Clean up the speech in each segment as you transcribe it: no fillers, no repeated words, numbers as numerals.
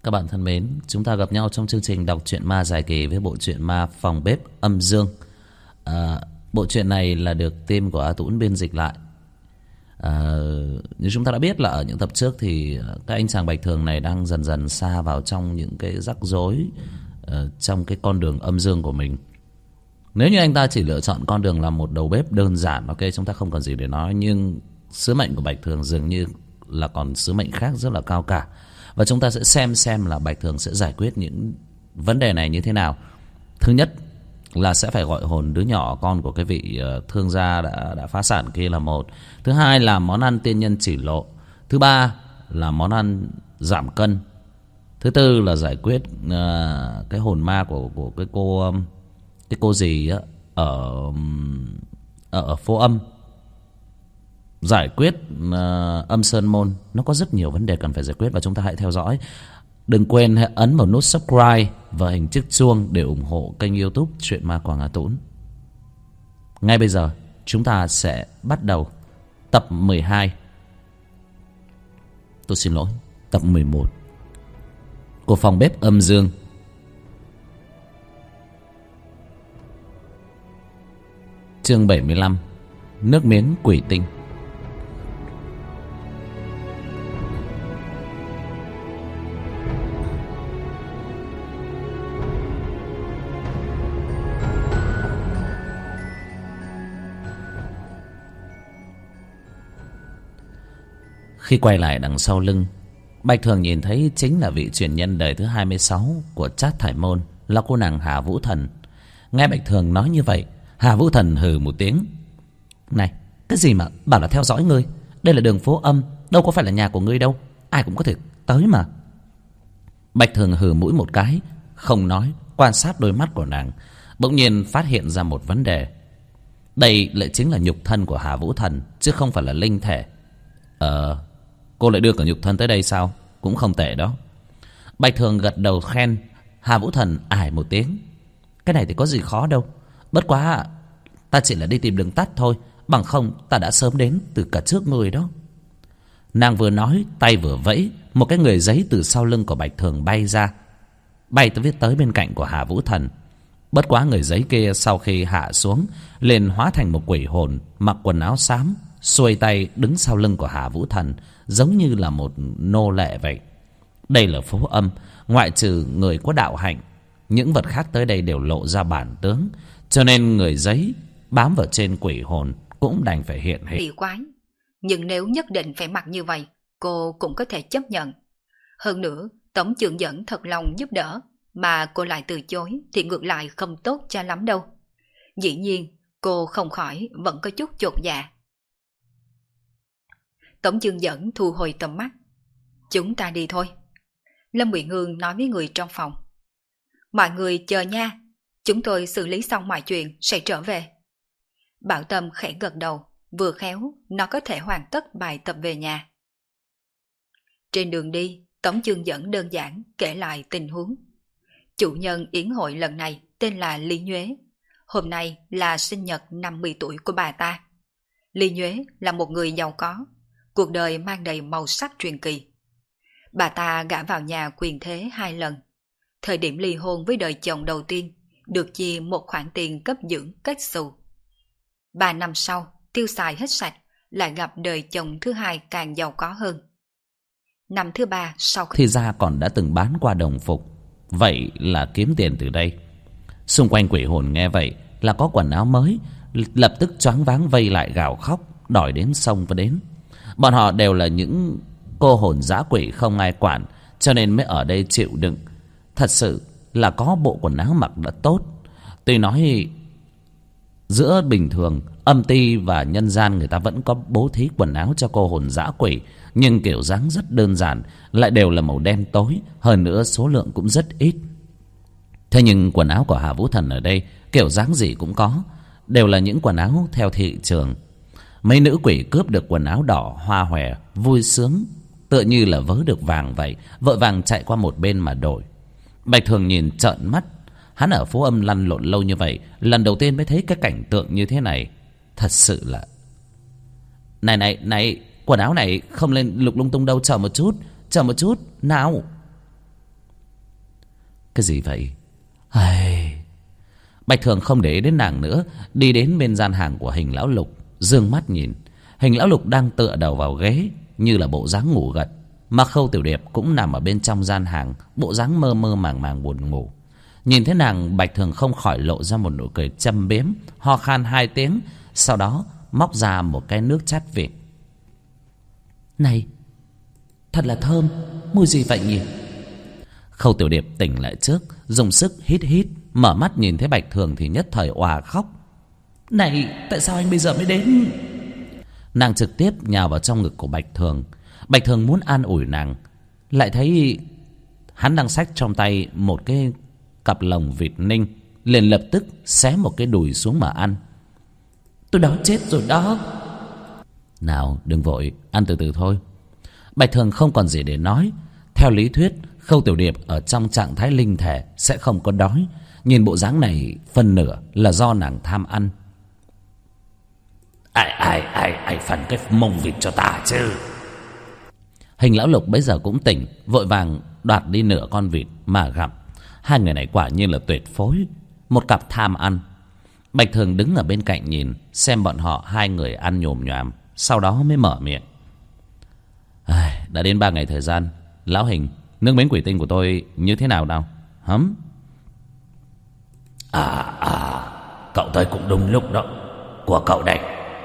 Các bạn thân mến, chúng ta gặp nhau trong chương trình đọc truyện ma dài kỳ với bộ truyện ma Phòng Bếp Âm Dương. Bộ truyện này là được team của A Tũng biên dịch lại. Như chúng ta đã biết là ở những tập trước thì các anh chàng Bạch Thường này đang dần dần sa vào trong những cái rắc rối trong cái con đường âm dương của mình. Nếu như anh ta chỉ lựa chọn con đường làm một đầu bếp đơn giản, ok, chúng ta không còn gì để nói. Nhưng sứ mệnh của Bạch Thường dường như là còn sứ mệnh khác rất là cao cả. Và chúng ta sẽ xem là Bạch Thường sẽ giải quyết những vấn đề này như thế nào. Thứ nhất là sẽ phải gọi hồn đứa nhỏ con của cái vị thương gia đã phá sản kia là một. Thứ hai là món ăn tiên nhân chỉ lộ. Thứ ba là món ăn giảm cân. Thứ tư là giải quyết cái hồn ma của cái cô gì á ở phố âm. Giải quyết âm sơn môn. Nó có rất nhiều vấn đề cần phải giải quyết và chúng ta hãy theo dõi. Đừng quên hãy ấn vào nút subscribe và hình chiếc chuông để ủng hộ kênh YouTube Truyện Ma Quảng Hà Tũng. Ngay bây giờ chúng ta sẽ bắt đầu tập 12. Tôi xin lỗi, tập 11 của Phòng Bếp Âm Dương. Chương 75. Nước miếng quỷ tinh. Khi quay lại đằng sau lưng, Bạch Thường nhìn thấy chính là vị truyền nhân đời thứ 26 của Trát Thải Môn, là cô nàng Hà Vũ Thần. Nghe Bạch Thường nói như vậy, Hà Vũ Thần hừ một tiếng. Này, cái gì mà bảo là theo dõi ngươi? Đây là đường phố âm, đâu có phải là nhà của ngươi đâu. Ai cũng có thể tới mà. Bạch Thường hừ mũi một cái, không nói, quan sát đôi mắt của nàng. Bỗng nhiên phát hiện ra một vấn đề. Đây lại chính là nhục thân của Hà Vũ Thần, chứ không phải là linh thể. Cô lại đưa cả nhục thân tới đây sao? Cũng không tệ đó. Bạch Thường gật đầu khen. Hà Vũ Thần ải một tiếng. Cái này thì có gì khó đâu. Bất quá ta chỉ là đi tìm đường tắt thôi. Bằng không ta đã sớm đến từ cả trước người đó. Nàng vừa nói, tay vừa vẫy. Một cái người giấy từ sau lưng của Bạch Thường bay ra, bay tới bên cạnh của Hà Vũ Thần. Bất quá người giấy kia sau khi hạ xuống liền hóa thành một quỷ hồn, mặc quần áo xám, xuôi tay đứng sau lưng của Hà Vũ Thần, giống như là một nô lệ vậy. Đây là phố âm, ngoại trừ người có đạo hạnh, những vật khác tới đây đều lộ ra bản tướng, cho nên người giấy bám vào trên quỷ hồn cũng đành phải hiện hình. Kỳ quái, nhưng nếu nhất định phải mặc như vậy, cô cũng có thể chấp nhận. Hơn nữa, tổng trưởng dẫn thật lòng giúp đỡ, mà cô lại từ chối thì ngược lại không tốt cho lắm đâu. Dĩ nhiên, cô không khỏi vẫn có chút chột dạ. Tổng chương dẫn thu hồi tầm mắt. Chúng ta đi thôi. Lâm Uyển Hương nói với người trong phòng. Mọi người chờ nha, chúng tôi xử lý xong mọi chuyện sẽ trở về. Bảo Tâm khẽ gật đầu, vừa khéo nó có thể hoàn tất bài tập về nhà. Trên đường đi, Tổng chương dẫn đơn giản kể lại tình huống. Chủ nhân yến hội lần này tên là Lý Nhuế. Hôm nay là sinh nhật 50 tuổi của bà ta. Lý Nhuế là một người giàu có, cuộc đời mang đầy màu sắc truyền kỳ. Bà ta gả vào nhà quyền thế 2 lần. Thời điểm ly hôn với đời chồng đầu tiên, được chia một khoản tiền cấp dưỡng kết xù. 3 năm sau, tiêu xài hết sạch, lại gặp đời chồng thứ 2 càng giàu có hơn. Năm thứ 3 sau khi... Thì ra còn đã từng bán qua đồng phục. Vậy là kiếm tiền từ đây. Xung quanh quỷ hồn nghe vậy là có quần áo mới, lập tức choáng váng vây lại gào khóc, đòi đến xông và đến. Bọn họ đều là những cô hồn dã quỷ không ai quản, cho nên mới ở đây chịu đựng. Thật sự là có bộ quần áo mặc đã tốt. Tuy nói giữa bình thường, âm ty và nhân gian người ta vẫn có bố thí quần áo cho cô hồn dã quỷ, nhưng kiểu dáng rất đơn giản, lại đều là màu đen tối, hơn nữa số lượng cũng rất ít. Thế nhưng quần áo của Hà Vũ Thần ở đây kiểu dáng gì cũng có, đều là những quần áo theo thị trường. Mấy nữ quỷ cướp được quần áo đỏ hoa hòe, vui sướng, tựa như là vớ được vàng vậy, vội vàng chạy qua một bên mà đổi. Bạch Thường nhìn trợn mắt. Hắn ở phố âm lăn lộn lâu như vậy, lần đầu tiên mới thấy cái cảnh tượng như thế này. Thật sự là... Này, quần áo này không lên lục lung tung đâu, chờ một chút, nào. Cái gì vậy? Ai... Bạch Thường không để ý đến nàng nữa, đi đến bên gian hàng của Hình Lão Lục, dương mắt nhìn. Hình Lão Lục đang tựa đầu vào ghế, như là bộ dáng ngủ gật, mà Khâu Tiểu Điệp cũng nằm ở bên trong gian hàng, bộ dáng mơ mơ màng màng buồn ngủ. Nhìn thấy nàng, Bạch Thường không khỏi lộ ra một nụ cười châm biếm, ho khan 2 tiếng, sau đó móc ra một cái nước chát vịt. Này, thật là thơm, mùi gì vậy nhỉ? Khâu Tiểu Điệp tỉnh lại trước, dùng sức hít hít, mở mắt nhìn thấy Bạch Thường thì nhất thời òa khóc. Này, tại sao anh bây giờ mới đến? Nàng trực tiếp nhào vào trong ngực của Bạch Thường. Bạch Thường muốn an ủi nàng, lại thấy hắn đang xách trong tay một cái cặp lồng vịt ninh, liền lập tức xé một cái đùi xuống mà ăn. Tôi đói chết rồi đó. Nào, đừng vội, ăn từ từ thôi. Bạch Thường không còn gì để nói. Theo lý thuyết, Khâu Tiểu Điệp ở trong trạng thái linh thể sẽ không có đói. Nhìn bộ dáng này, phần nửa là do nàng tham ăn. Ai phần cái mông vịt cho ta chứ? Hình Lão Lục bấy giờ cũng tỉnh, vội vàng đoạt đi nửa con vịt mà gặm. Hai người này quả nhiên là tuyệt phối, một cặp tham ăn. Bạch Thường đứng ở bên cạnh nhìn, xem bọn họ hai người ăn nhồm nhoàm, sau đó mới mở miệng. Đã đến 3 ngày thời gian, Lão Hình, nước miếng quỷ tinh của tôi như thế nào nào? Hấm. Cậu tới cũng đúng lúc đó. Của cậu đây.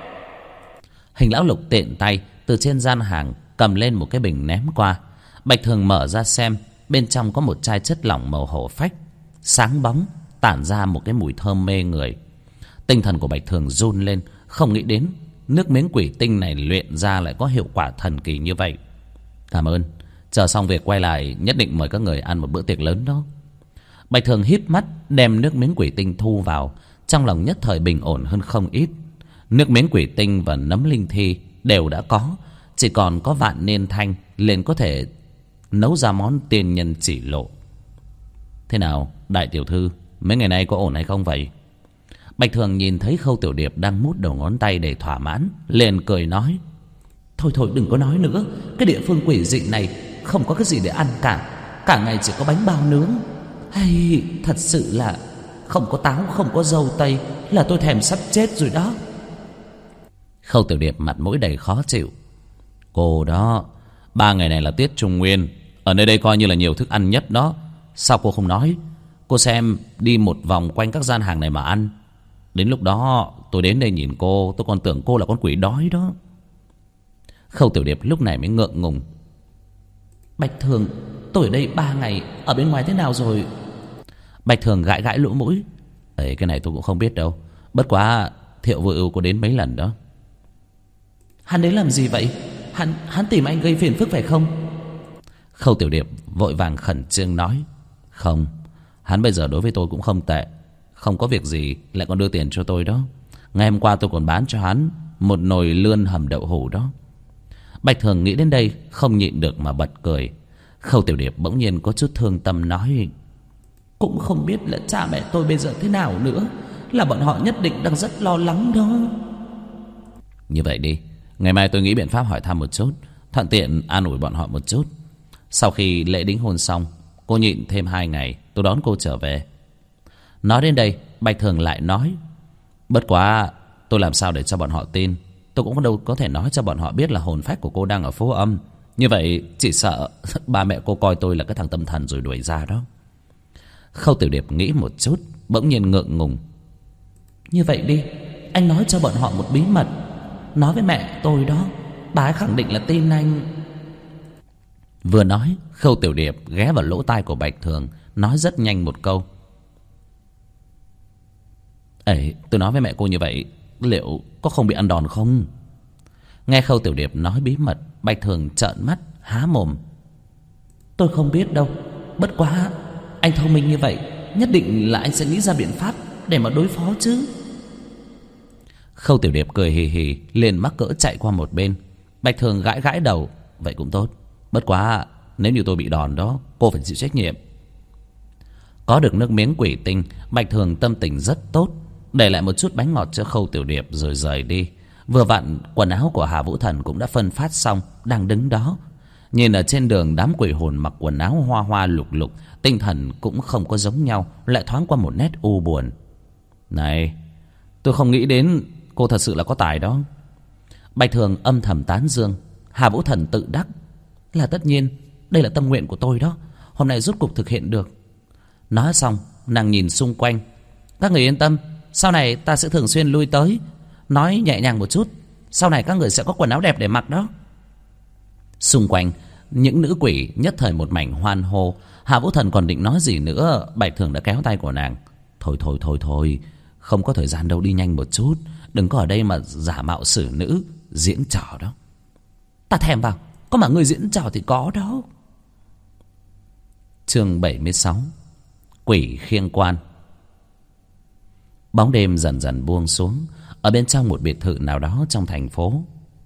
Hình Lão Lục tiện tay từ trên gian hàng cầm lên một cái bình ném qua. Bạch Thường mở ra xem, bên trong có một chai chất lỏng màu hổ phách, sáng bóng, tản ra một cái mùi thơm mê người. Tinh thần của Bạch Thường run lên, không nghĩ đến nước miếng quỷ tinh này luyện ra lại có hiệu quả thần kỳ như vậy. Cảm ơn, chờ xong việc quay lại nhất định mời các người ăn một bữa tiệc lớn đó. Bạch Thường híp mắt đem nước miếng quỷ tinh thu vào, trong lòng nhất thời bình ổn hơn không ít. Nước miếng quỷ tinh và nấm linh thi đều đã có, chỉ còn có vạn niên thanh liền có thể nấu ra món tiên nhân chỉ lộ. Thế nào, đại tiểu thư, mấy ngày nay có ổn hay không vậy? Bạch Thường nhìn thấy Khâu Tiểu Điệp đang mút đầu ngón tay để thỏa mãn, liền cười nói. Thôi đừng có nói nữa, cái địa phương quỷ dị này không có cái gì để ăn cả ngày chỉ có bánh bao nướng. Hay thật sự là không có táo, không có dâu tây là tôi thèm sắp chết rồi đó. Khâu Tiểu Điệp mặt mũi đầy khó chịu. Cô đó, 3 ngày này là tiết Trung Nguyên, ở nơi đây coi như là nhiều thức ăn nhất đó. Sao cô không nói? Cô xem đi một vòng quanh các gian hàng này mà ăn. Đến lúc đó tôi đến đây nhìn cô, tôi còn tưởng cô là con quỷ đói đó. Khâu Tiểu Điệp lúc này mới ngượng ngùng. Bạch Thường, tôi ở đây 3 ngày, ở bên ngoài thế nào rồi? Bạch Thường gãi gãi lỗ mũi. Cái này tôi cũng không biết đâu, bất quá Thiệu Vô Ưu có đến mấy lần đó. Hắn đến làm gì vậy? Hắn tìm anh gây phiền phức phải không? Khâu Tiểu Điệp vội vàng khẩn trương nói. Không, hắn bây giờ đối với tôi cũng không tệ, không có việc gì lại còn đưa tiền cho tôi đó. Ngày hôm qua tôi còn bán cho hắn một nồi lươn hầm đậu hũ đó. Bạch Thường nghĩ đến đây không nhịn được mà bật cười. Khâu Tiểu Điệp bỗng nhiên có chút thương tâm nói. Cũng không biết là cha mẹ tôi bây giờ thế nào nữa, là bọn họ nhất định đang rất lo lắng đó. Như vậy đi, ngày mai tôi nghĩ biện pháp hỏi thăm một chút, thuận tiện an ủi bọn họ một chút. Sau khi lễ đính hôn xong, cô nhịn thêm 2 ngày, tôi đón cô trở về. Nói đến đây, Bạch Thường lại nói. Bất quá tôi làm sao để cho bọn họ tin? Tôi cũng đâu có thể nói cho bọn họ biết là hồn phách của cô đang ở phố âm. Như vậy chỉ sợ ba mẹ cô coi tôi là cái thằng tâm thần rồi đuổi ra đó. Khâu Tiểu Điệp nghĩ một chút, bỗng nhiên ngượng ngùng. Như vậy đi, anh nói cho bọn họ một bí mật, nói với mẹ tôi đó, bà ấy khẳng định là tin anh. Vừa nói, Khâu Tiểu Điệp ghé vào lỗ tai của Bạch Thường, nói rất nhanh một câu. Tôi nói với mẹ cô như vậy, liệu có không bị ăn đòn không? Nghe Khâu Tiểu Điệp nói bí mật, Bạch Thường trợn mắt há mồm. Tôi không biết đâu, bất quá anh thông minh như vậy, nhất định là anh sẽ nghĩ ra biện pháp để mà đối phó chứ. Khâu Tiểu Điệp cười hì hì, liền mắc cỡ chạy qua một bên. Bạch Thường gãi gãi đầu. Vậy cũng tốt, bất quá nếu như tôi bị đòn đó, cô phải chịu trách nhiệm. Có được nước miếng quỷ tinh, Bạch Thường tâm tình rất tốt, để lại một chút bánh ngọt cho Khâu Tiểu Điệp rồi rời đi. Vừa vặn quần áo của Hà Vũ Thần cũng đã phân phát xong, đang đứng đó. Nhìn ở trên đường đám quỷ hồn mặc quần áo hoa hoa lục lục, tinh thần cũng không có giống nhau, lại thoáng qua một nét u buồn. Này, tôi không nghĩ đến cô thật sự là có tài đó. Bạch Thường âm thầm tán dương. Hà Vũ Thần tự đắc. Là tất nhiên, đây là tâm nguyện của tôi đó. Hôm nay rốt cục thực hiện được. Nói xong, nàng nhìn xung quanh. Các người yên tâm, sau này ta sẽ thường xuyên lui tới. Nói nhẹ nhàng một chút, sau này các người sẽ có quần áo đẹp để mặc đó. Xung quanh, những nữ quỷ nhất thời một mảnh hoan hô. Hà Vũ Thần còn định nói gì nữa, Bạch Thường đã kéo tay của nàng. Thôi, không có thời gian đâu, đi nhanh một chút. Đừng có ở đây mà giả mạo xử nữ, diễn trò đó. Ta thèm vào, có mà người diễn trò thì có đó. Chương 76. Quỷ khiêng quan. Bóng đêm dần dần buông xuống. Ở bên trong một biệt thự nào đó trong thành phố.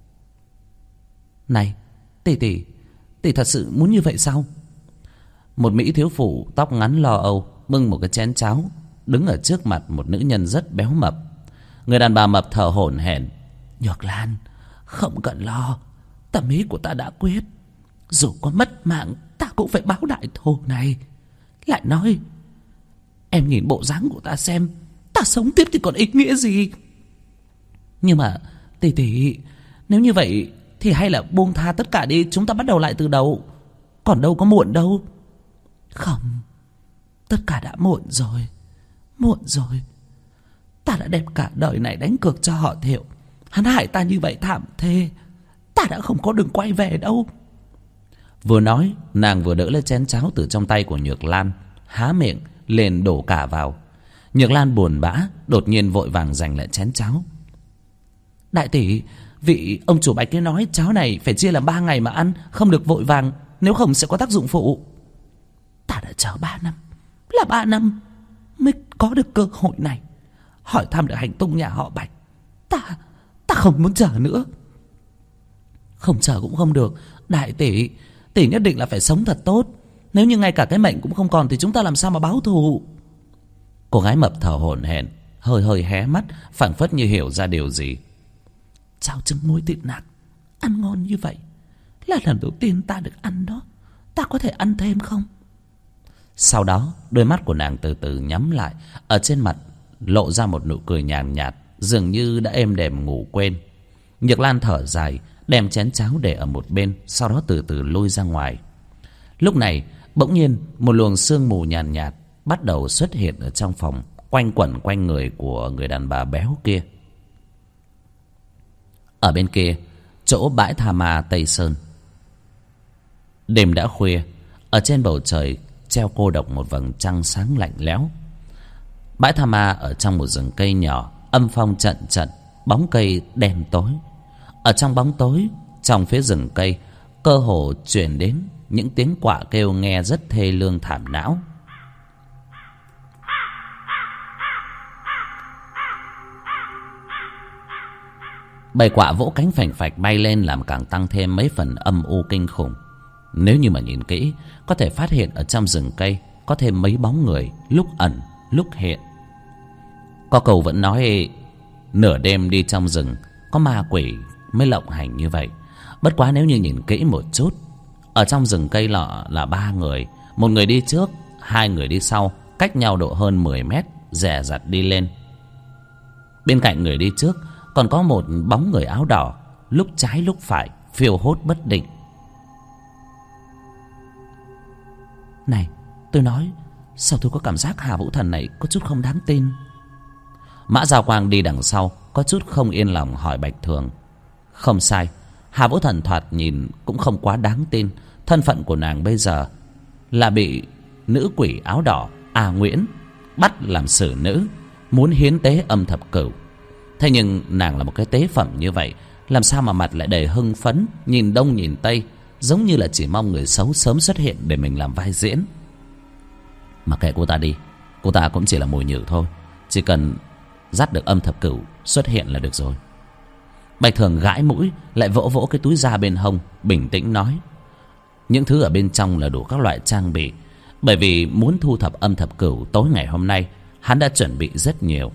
Này, tỷ thật sự muốn như vậy sao? Một mỹ thiếu phụ tóc ngắn lo âu bưng một cái chén cháo, đứng ở trước mặt một nữ nhân rất béo mập. Người đàn bà mập thở hổn hển. Nhược Lan, không cần lo, tâm ý của ta đã quyết. Dù có mất mạng, ta cũng phải báo đại thù này. Lại nói, em nhìn bộ dáng của ta xem, ta sống tiếp thì còn ý nghĩa gì? Nhưng mà tỷ, nếu như vậy thì hay là buông tha tất cả đi, chúng ta bắt đầu lại từ đầu. Còn đâu có muộn đâu. Không, tất cả đã muộn rồi. Ta đã đem cả đời này đánh cược cho họ Thiệu. Hắn hại ta như vậy thảm thê, ta đã không có đường quay về đâu. Vừa nói, nàng vừa đỡ lấy chén cháo từ trong tay của Nhược Lan, há miệng liền đổ cả vào. Nhược Lan buồn bã, đột nhiên vội vàng giành lại chén cháo. Đại tỷ, vị ông chủ Bạch kia nói cháo này phải chia làm 3 ngày mà ăn, không được vội vàng, nếu không sẽ có tác dụng phụ. Ta đã chờ 3 năm, là 3 năm mới có được cơ hội này, hỏi thăm được hành tung nhà họ Bạch. Ta không muốn chờ nữa. Không chờ cũng không được. Đại tỷ nhất định là phải sống thật tốt. Nếu như ngay cả cái mệnh cũng không còn thì chúng ta làm sao mà báo thù? Cô gái mập thở hổn hển, hơi hé mắt, phảng phất như hiểu ra điều gì. Cháo trứng muối thịt nạc ăn ngon như vậy, là lần đầu tiên ta được ăn đó. Ta có thể ăn thêm không? Sau đó đôi mắt của nàng từ từ nhắm lại, ở trên mặt lộ ra một nụ cười nhàn nhạt, dường như đã êm đềm ngủ quên. Nhược Lan thở dài, đem chén cháo để ở một bên, sau đó từ từ lui ra ngoài. Lúc này bỗng nhiên một luồng sương mù nhàn nhạt bắt đầu xuất hiện ở trong phòng, quanh quẩn quanh người của người đàn bà béo kia. Ở bên kia, chỗ bãi tha ma Tây Sơn. Đêm đã khuya, ở trên bầu trời treo cô độc một vầng trăng sáng lạnh lẽo. Bãi tha ma ở trong một rừng cây nhỏ, âm phong trận trận, bóng cây đen tối. Ở trong bóng tối, trong phía rừng cây, cơ hồ truyền đến những tiếng quạ kêu nghe rất thê lương thảm não. Bầy quạ vỗ cánh phành phạch bay lên, làm càng tăng thêm mấy phần âm u kinh khủng. Nếu như mà nhìn kỹ, có thể phát hiện ở trong rừng cây có thêm mấy bóng người, lúc ẩn lúc hiện. Có câu vẫn nói nửa đêm đi trong rừng có ma quỷ mới lộng hành như vậy. Bất quá nếu như nhìn kỹ một chút, ở trong rừng cây lọ là 3 người, một người đi trước, 2 người đi sau, cách nhau độ hơn 10 mét, dè dặt đi lên. Bên cạnh người đi trước còn có một bóng người áo đỏ, lúc trái lúc phải, phiêu hốt bất định. Này, tôi nói, sao tôi có cảm giác Hà Vũ Thần này có chút không đáng tin? Mã Giao Quang đi đằng sau, có chút không yên lòng hỏi Bạch Thường. Không sai, Hà Vũ Thần thoạt nhìn cũng không quá đáng tin. Thân phận của nàng bây giờ là bị nữ quỷ áo đỏ Nguyễn bắt làm xử nữ, muốn hiến tế âm thập cửu. Thế nhưng nàng là một cái tế phẩm như vậy, làm sao mà mặt lại đầy hưng phấn, nhìn đông nhìn tây, giống như là chỉ mong người xấu sớm xuất hiện để mình làm vai diễn. Mà kệ cô ta đi, cô ta cũng chỉ là mồi nhử thôi, chỉ cần dắt được âm thập cửu xuất hiện là được rồi. Bạch Thường gãi mũi, lại vỗ vỗ cái túi da bên hông, bình tĩnh nói. Những thứ ở bên trong là đủ các loại trang bị, bởi vì muốn thu thập âm thập cửu tối ngày hôm nay, hắn đã chuẩn bị rất nhiều.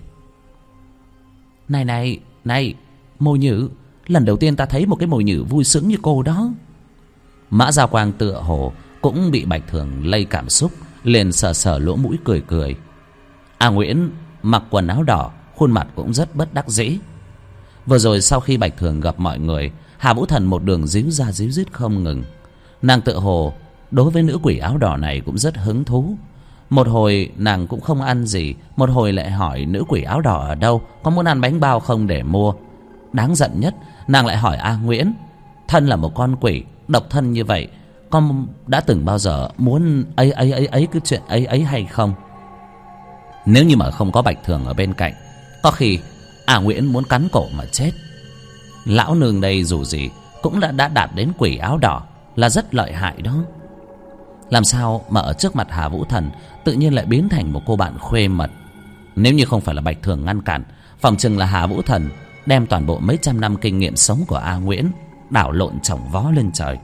Này, mồi nhử, lần đầu tiên ta thấy một cái mồi nhử vui sướng như cô đó. Mã Gia Quang tựa hồ cũng bị Bạch Thường lây cảm xúc, liền sờ sờ lỗ mũi cười cười. A Nguyễn mặc quần áo đỏ, khuôn mặt cũng rất bất đắc dĩ. Vừa rồi sau khi Bạch Thường gặp mọi người, Hà Vũ Thần một đường díu ra díu dít không ngừng. Nàng tựa hồ đối với nữ quỷ áo đỏ này cũng rất hứng thú. Một hồi nàng cũng không ăn gì, một hồi lại hỏi nữ quỷ áo đỏ ở đâu, có muốn ăn bánh bao không để mua. Đáng giận nhất, nàng lại hỏi A Nguyễn, thân là một con quỷ độc thân như vậy, con đã từng bao giờ muốn ấy cái chuyện ấy hay không? Nếu như mà không có Bạch Thường ở bên cạnh, có khi A Nguyễn muốn cắn cổ mà chết. Lão nương đây dù gì cũng đã đạt đến quỷ áo đỏ, là rất lợi hại đó. Làm sao mà ở trước mặt Hà Vũ Thần tự nhiên lại biến thành một cô bạn khuê mật? Nếu như không phải là Bạch Thường ngăn cản, phòng chừng là Hà Vũ Thần đem toàn bộ mấy trăm năm kinh nghiệm sống của A Nguyễn đảo lộn chồng vó lên trời.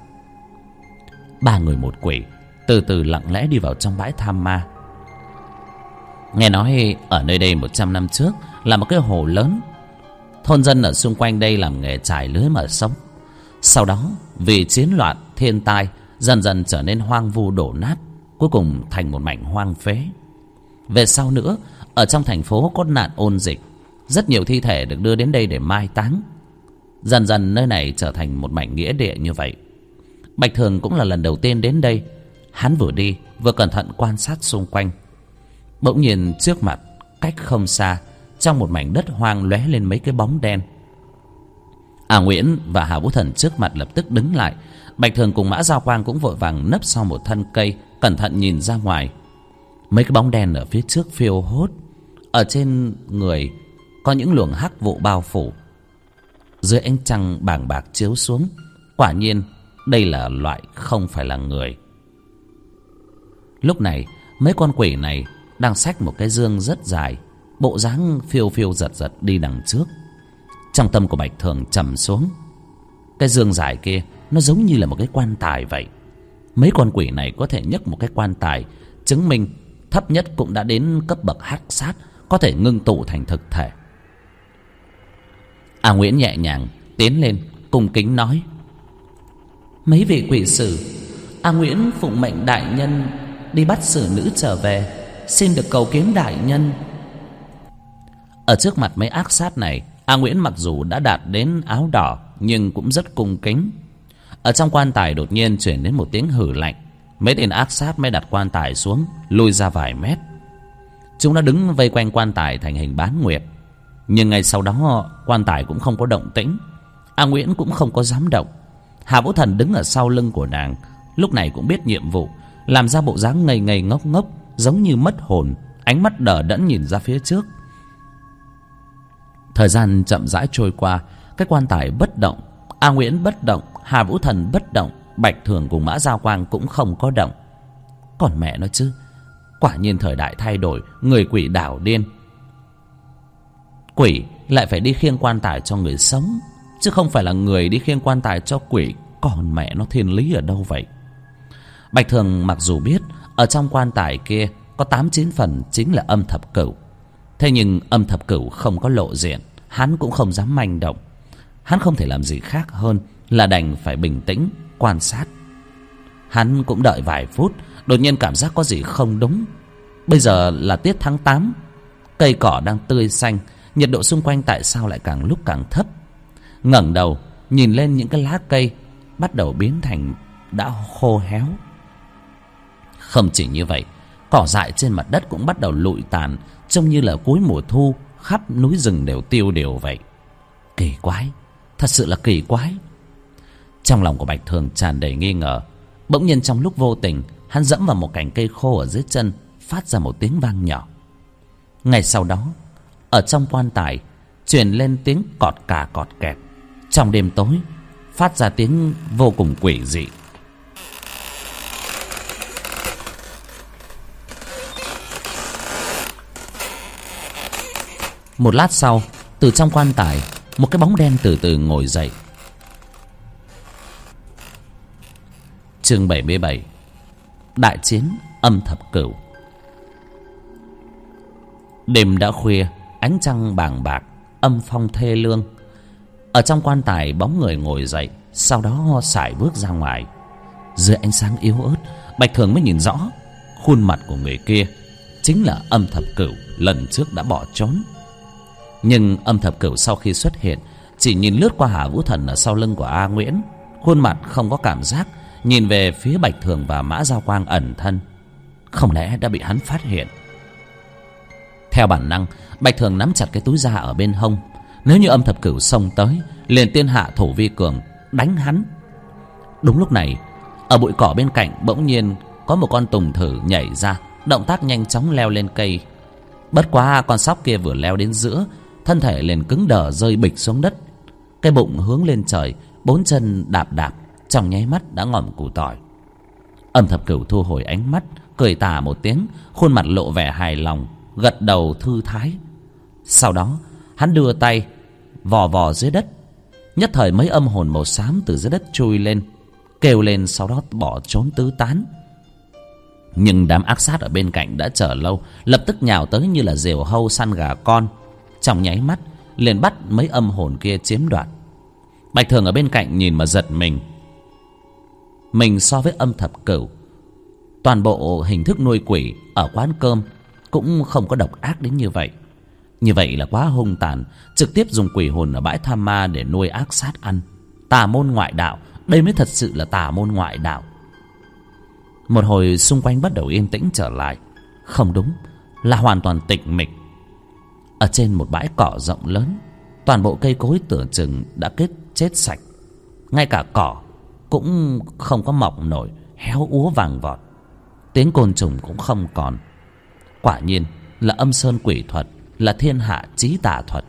Ba người một quỷ từ từ lặng lẽ đi vào trong bãi tham ma. Nghe nói ở nơi đây 100 năm trước là một cái hồ lớn. Thôn dân ở xung quanh đây làm nghề trải lưới mà sống. Sau đó vì chiến loạn, thiên tai, dần dần trở nên hoang vu đổ nát, cuối cùng thành một mảnh hoang phế. Về sau nữa, ở trong thành phố có nạn ôn dịch, rất nhiều thi thể được đưa đến đây để mai táng. Dần dần nơi này trở thành một mảnh nghĩa địa như vậy. Bạch Thường cũng là lần đầu tiên đến đây. Hắn vừa đi vừa cẩn thận quan sát xung quanh. Bỗng nhiên trước mặt, cách không xa, trong một mảnh đất hoang lóe lên mấy cái bóng đen. A Nguyễn và Hà Vũ Thần trước mặt lập tức đứng lại. Bạch Thường cùng Mã Giao Quang cũng vội vàng nấp sau một thân cây, cẩn thận nhìn ra ngoài. Mấy cái bóng đen ở phía trước phiêu hốt, ở trên người có những luồng hắc vụ bao phủ. Dưới ánh trăng bàng bạc chiếu xuống, quả nhiên đây là loại không phải là người. Lúc này mấy con quỷ này đang xách một cái dương rất dài, bộ dáng phiêu phiêu giật giật đi đằng trước. Trong tâm của Bạch Thường trầm xuống. Cái dương dài kia nó giống như là một cái quan tài vậy. Mấy con quỷ này có thể nhấc một cái quan tài, chứng minh thấp nhất cũng đã đến cấp bậc hắc sát, có thể ngưng tụ thành thực thể. A Nguyễn nhẹ nhàng tiến lên, cung kính nói: mấy vị quỷ sử, A Nguyễn phụng mệnh đại nhân đi bắt xử nữ trở về, xin được cầu kiến đại nhân. Ở trước mặt mấy ác sát này, A Nguyễn mặc dù đã đạt đến áo đỏ nhưng cũng rất cung kính. Ở trong quan tài đột nhiên chuyển đến một tiếng hử lạnh. Mấy tên ác sát mới đặt quan tài xuống, lùi ra vài mét. Chúng đã đứng vây quanh quan tài thành hình bán nguyệt. Nhưng ngay sau đó quan tài cũng không có động tĩnh. A Nguyễn cũng không có dám động. Hà Vũ Thần đứng ở sau lưng của nàng, lúc này cũng biết nhiệm vụ, làm ra bộ dáng ngây ngây ngốc ngốc, giống như mất hồn, ánh mắt đờ đẫn nhìn ra phía trước. Thời gian chậm rãi trôi qua, cái quan tài bất động, A Nguyễn bất động, Hà Vũ Thần bất động, Bạch Thường cùng Mã Giao Quang cũng không có động. Còn mẹ nó chứ, quả nhiên thời đại thay đổi, người quỷ đảo điên. Quỷ lại phải đi khiêng quan tài cho người sống, chứ không phải là người đi khiêng quan tài cho quỷ. Còn mẹ nó thiên lý ở đâu vậy? Bạch Thường mặc dù biết ở trong quan tài kia có 8-9 phần chính là âm thập cửu, thế nhưng âm thập cửu không có lộ diện, hắn cũng không dám manh động. Hắn không thể làm gì khác hơn là đành phải bình tĩnh quan sát. Hắn cũng đợi vài phút, đột nhiên cảm giác có gì không đúng. Bây giờ là tiết tháng 8, cây cỏ đang tươi xanh, nhiệt độ xung quanh tại sao lại càng lúc càng thấp. Ngẩng đầu nhìn lên, những cái lá cây bắt đầu biến thành đã khô héo. Không chỉ như vậy, cỏ dại trên mặt đất cũng bắt đầu lụi tàn, trông như là cuối mùa thu, khắp núi rừng đều tiêu điều vậy. Kỳ quái, thật sự là kỳ quái. Trong lòng của Bạch Thường tràn đầy nghi ngờ. Bỗng nhiên trong lúc vô tình, hắn dẫm vào một cành cây khô ở dưới chân, phát ra một tiếng vang nhỏ. Ngay sau đó, ở trong quan tài truyền lên tiếng cọt cà cọt kẹt. Trong đêm tối phát ra tiếng vô cùng quỷ dị. Một lát sau, từ trong quan tài, một cái bóng đen từ từ ngồi dậy. Chương 77: Đại chiến âm thập cửu. Đêm đã khuya, ánh trăng bàng bạc, âm phong thê lương. Ở trong quan tài, bóng người ngồi dậy, sau đó sải bước ra ngoài. Dưới ánh sáng yếu ớt, Bạch Thường mới nhìn rõ khuôn mặt của người kia chính là Âm Thập Cửu lần trước đã bỏ trốn. Nhưng Âm Thập Cửu sau khi xuất hiện chỉ nhìn lướt qua Hà Vũ Thần ở sau lưng của A Nguyễn, khuôn mặt không có cảm giác, nhìn về phía Bạch Thường và Mã Giao Quang ẩn thân. Không lẽ đã bị hắn phát hiện? Theo bản năng, Bạch Thường nắm chặt cái túi da ở bên hông. Nếu như Âm Thập Cửu xông tới, liền tiên hạ thủ vi cường đánh hắn. Đúng lúc này, ở bụi cỏ bên cạnh bỗng nhiên có một con tùng thử nhảy ra, động tác nhanh chóng leo lên cây. Bất quá con sóc kia vừa leo đến giữa, thân thể liền cứng đờ rơi bịch xuống đất. Cái bụng hướng lên trời, bốn chân đạp đạp, trong nháy mắt đã ngỏm củ tỏi. Âm Thập Cửu thu hồi ánh mắt, cười tà một tiếng, khuôn mặt lộ vẻ hài lòng, gật đầu thư thái. Sau đó hắn đưa tay vò vò dưới đất, nhất thời mấy âm hồn màu xám từ dưới đất chui lên, kêu lên, sau đó bỏ trốn tứ tán. Nhưng đám ác sát ở bên cạnh đã chờ lâu, lập tức nhào tới như là diều hâu săn gà con, trong nháy mắt liền bắt mấy âm hồn kia chiếm đoạt. Bạch Thường ở bên cạnh nhìn mà giật mình. Mình so với Âm Thập Cửu, toàn bộ hình thức nuôi quỷ ở quán cơm cũng không có độc ác đến như vậy. Như vậy là quá hung tàn, trực tiếp dùng quỷ hồn ở bãi Tham Ma để nuôi ác sát ăn. Tà môn ngoại đạo, đây mới thật sự là tà môn ngoại đạo. Một hồi xung quanh bắt đầu yên tĩnh trở lại. Không đúng, là hoàn toàn tịch mịch. Ở trên một bãi cỏ rộng lớn, toàn bộ cây cối tưởng chừng đã chết sạch. Ngay cả cỏ cũng không có mọc nổi, héo úa vàng vọt. Tiếng côn trùng cũng không còn. Quả nhiên là âm sơn quỷ thuật, là thiên hạ chí tà thuật.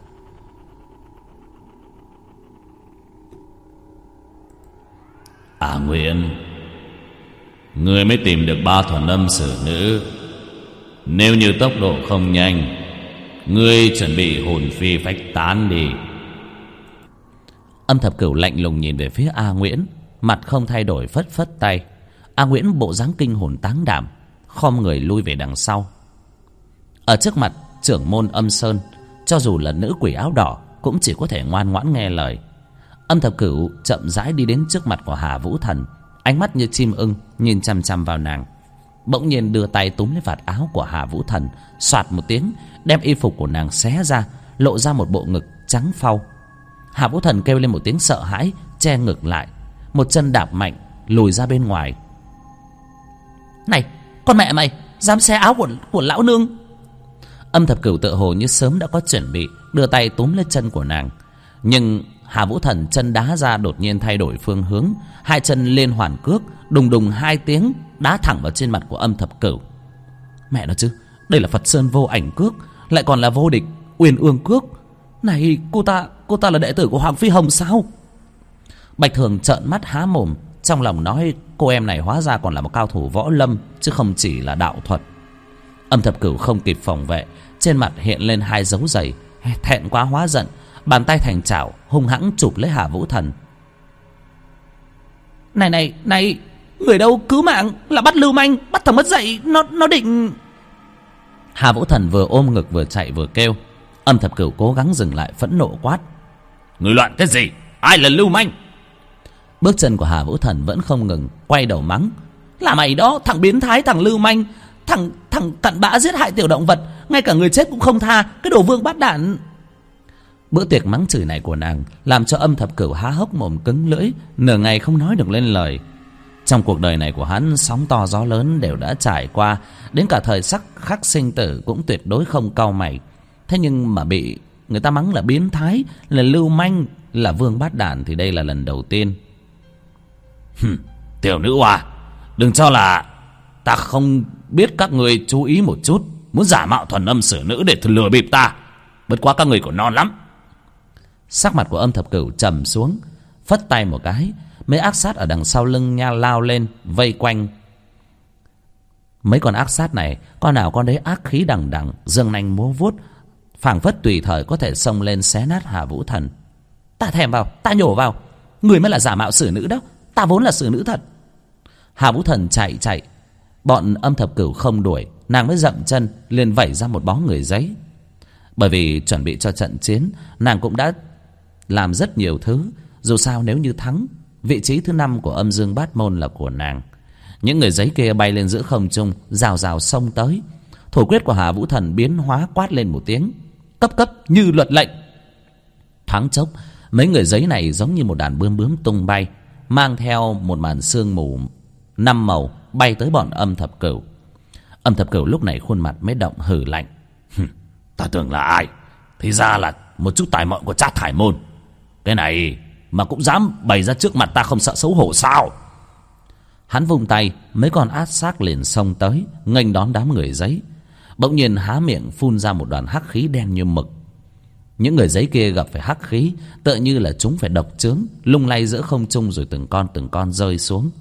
Nguyễn, ngươi mới tìm được 3 thuần âm sử nữ. Nếu như tốc độ không nhanh, ngươi chuẩn bị hồn phi phách tán đi. Âm Thập Cửu lạnh lùng nhìn về phía A Nguyễn, mặt không thay đổi, phất phất tay. A Nguyễn bộ dáng kinh hồn táng đảm, khom người lui về đằng sau. Ở trước mặt trưởng môn Âm Sơn, cho dù là nữ quỷ áo đỏ cũng chỉ có thể ngoan ngoãn nghe lời. Âm Thập Cửu chậm rãi đi đến trước mặt của Hà Vũ Thần, ánh mắt như chim ưng nhìn chằm chằm vào nàng. Bỗng nhiên đưa tay túm lấy vạt áo của Hà Vũ Thần, soạt một tiếng đem y phục của nàng xé ra, lộ ra một bộ ngực trắng phau. Hà Vũ Thần kêu lên một tiếng sợ hãi, che ngực lại, một chân đạp mạnh lùi ra bên ngoài. Này, con mẹ mày dám xé áo của lão nương! Âm Thập Cửu tựa hồ như sớm đã có chuẩn bị, đưa tay túm lấy chân của nàng. Nhưng Hà Vũ Thần chân đá ra đột nhiên thay đổi phương hướng, hai chân liên hoàn cước, đùng đùng 2 tiếng đá thẳng vào trên mặt của Âm Thập Cửu. Mẹ nó chứ, đây là Phật Sơn Vô Ảnh cước, lại còn là Vô Địch Uyên Ương cước. Này, cô ta là đệ tử của Hoàng Phi Hồng sao? Bạch Thường trợn mắt há mồm, trong lòng nói cô em này hóa ra còn là một cao thủ võ lâm, chứ không chỉ là đạo thuật. Âm Thập Cửu không kịp phòng vệ, trên mặt hiện lên 2 dấu giày, thẹn quá hóa giận, bàn tay thành chảo hung hãng chụp lấy Hà Vũ Thần. Này, người đâu cứu mạng, là bắt lưu manh, bắt thằng mất dạy, nó định... Hà Vũ Thần vừa ôm ngực vừa chạy vừa kêu. Âm Thập Cửu cố gắng dừng lại, phẫn nộ quát: Người loạn cái gì? Ai là lưu manh? Bước chân của Hà Vũ Thần vẫn không ngừng, quay đầu mắng: Là mày đó, thằng biến thái, thằng lưu manh, thằng cặn bã giết hại tiểu động vật, ngay cả người chết cũng không tha, cái đồ vương bát đản. Bữa tiệc mắng chửi này của nàng làm cho Âm Thập Cửu há hốc mồm cứng lưỡi, nửa ngày không nói được lên lời. Trong cuộc đời này của hắn, sóng to gió lớn đều đã trải qua, đến cả thời khắc sinh tử cũng tuyệt đối không cau mày. Thế nhưng mà bị người ta mắng là biến thái, là lưu manh, là vương bát đản thì đây là lần đầu tiên. Tiểu nữ hoa, đừng cho là ta không biết các người chú ý một chút, muốn giả mạo thuần âm sử nữ để lừa bịp ta. Bất quá các người còn non lắm. Sắc mặt của Âm Thập Cửu trầm xuống, phất tay một cái, mấy ác sát ở đằng sau lưng nha lao lên vây quanh. Mấy con ác sát này, con nào con đấy ác khí đằng đằng, giương nanh múa vuốt, phảng phất tùy thời có thể xông lên xé nát Hà Vũ Thần. Ta thèm vào, ta nhổ vào, người mới là giả mạo sử nữ đó, ta vốn là sử nữ thật. Hà Vũ Thần chạy, bọn Âm Thập Cửu không đuổi, nàng mới dậm chân liền vẩy ra một bó người giấy. Bởi vì chuẩn bị cho trận chiến, nàng cũng đã làm rất nhiều thứ. Dù sao nếu như thắng Vị trí thứ 5 của âm dương bát môn là của nàng. Những người giấy kia bay lên giữa không trung, rào rào xông tới. Thổ quyết của Hà Vũ Thần biến hóa, quát lên một tiếng cấp cấp như luật lệnh. Thoáng chốc, mấy người giấy này giống như một đàn bướm bướm tung bay, mang theo một màn sương mù 5 màu bay tới bọn Âm Thập Cửu. Âm Thập Cửu lúc này khuôn mặt mới động, hừ lạnh. Ta tưởng là ai, thì ra là một chút tài mọn của Trác Thải Môn. Cái này mà cũng dám bày ra trước mặt ta, không sợ xấu hổ sao? Hắn vung tay, mấy con át xác liền xông tới, nghênh đón đám người giấy. Bỗng nhiên há miệng phun ra một đoàn hắc khí đen như mực. Những người giấy kia gặp phải hắc khí, tựa như là chúng phải độc chướng, lung lay giữa không trung rồi từng con rơi xuống.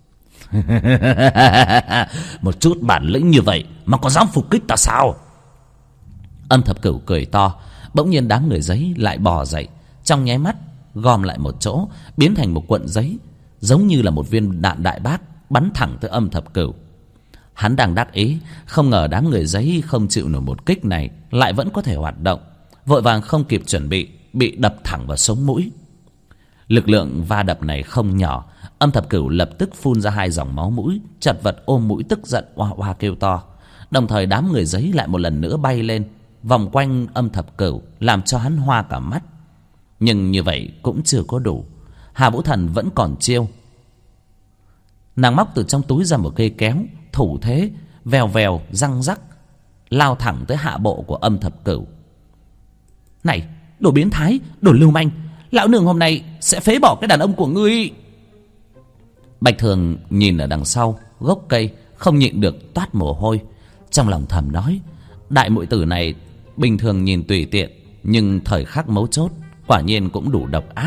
Một chút bản lĩnh như vậy mà có dám phục kích ta sao? Âm Thập Cửu cười to. Bỗng nhiên đám người giấy lại bò dậy, trong nháy mắt gom lại một chỗ, biến thành một cuộn giấy, giống như là một viên đạn đại bác bắn thẳng tới Âm Thập Cửu. Hắn đang đắc ý, không ngờ đám người giấy không chịu nổi một kích này lại vẫn có thể hoạt động, vội vàng không kịp chuẩn bị đập thẳng vào sống mũi. Lực lượng va đập này không nhỏ. Âm Thập Cửu lập tức phun ra 2 dòng máu mũi, chật vật ôm mũi tức giận oa oa kêu to. Đồng thời đám người giấy lại một lần nữa bay lên, vòng quanh Âm Thập Cửu, làm cho hắn hoa cả mắt. Nhưng như vậy cũng chưa có đủ. Hà Vũ Thần vẫn còn chiêu. Nàng móc từ trong túi ra một cây kéo, thủ thế vèo vèo răng rắc, lao thẳng tới hạ bộ của Âm Thập Cửu. Này, đồ biến thái, đồ lưu manh, lão nương hôm nay sẽ phế bỏ cái đàn ông của ngươi. Bạch Thường nhìn ở đằng sau gốc cây, không nhịn được toát mồ hôi. Trong lòng thầm nói, đại muội tử này bình thường nhìn tùy tiện, nhưng thời khắc mấu chốt quả nhiên cũng đủ độc ác.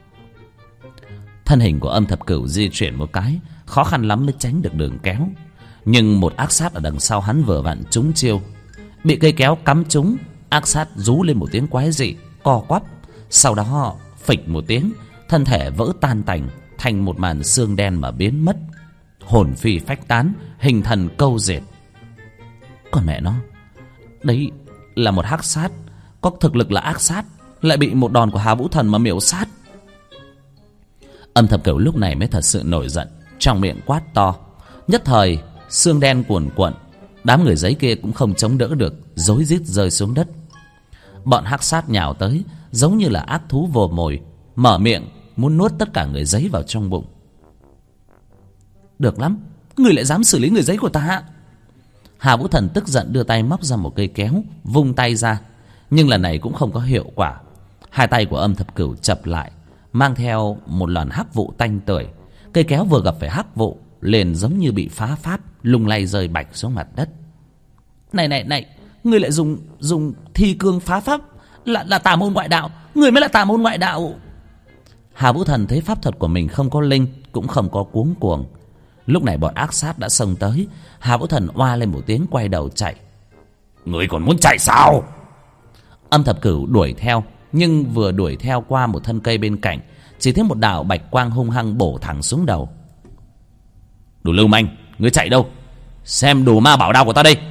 Thân hình của Âm Thập Cửu di chuyển một cái, khó khăn lắm mới tránh được đường kéo. Nhưng một ác sát ở đằng sau hắn vừa vặn trúng chiêu, bị cây kéo cắm trúng. Ác sát rú lên một tiếng quái dị, co quắp, sau đó phịch một tiếng, thân thể vỡ tan tành thành một màn xương đen mà biến mất, hồn phi phách tán, hình thần câu diệt. Còn mẹ nó, đấy là một hắc sát, có thực lực là ác sát, lại bị một đòn của Hà Vũ Thần mà miểu sát. Âm Thập Cửu lúc này mới thật sự nổi giận, trong miệng quát to. Nhất thời xương đen cuồn cuộn, đám người giấy kia cũng không chống đỡ được, rối rít rơi xuống đất. Bọn hắc sát nhào tới, giống như là ác thú vồ mồi, mở miệng muốn nuốt tất cả người giấy vào trong bụng. Được lắm, người lại dám xử lý người giấy của ta. Hà Vũ Thần tức giận đưa tay móc ra một cây kéo, vung tay ra, nhưng lần này cũng không có hiệu quả. 2 tay của Âm Thập Cửu chập lại, mang theo một làn hắc vụ tanh tưởi. Cây kéo vừa gặp phải hắc vụ liền giống như bị phá pháp, lung lay rơi bạch xuống mặt đất. Này, ngươi lại dùng thi cương phá pháp, là tà môn ngoại đạo, ngươi mới là tà môn ngoại đạo. Hà Vũ Thần thấy pháp thuật của mình không có linh, cũng không có cuống cuồng. Lúc này bọn ác sát đã xông tới. Hà Vũ Thần oa lên một tiếng, quay đầu chạy. Ngươi còn muốn chạy sao? Âm Thập Cửu đuổi theo, nhưng vừa đuổi theo qua một thân cây bên cạnh, chỉ thấy một đạo bạch quang hung hăng bổ thẳng xuống đầu. Đồ lưu manh, ngươi chạy đâu? Xem đồ ma bảo đao của ta đây.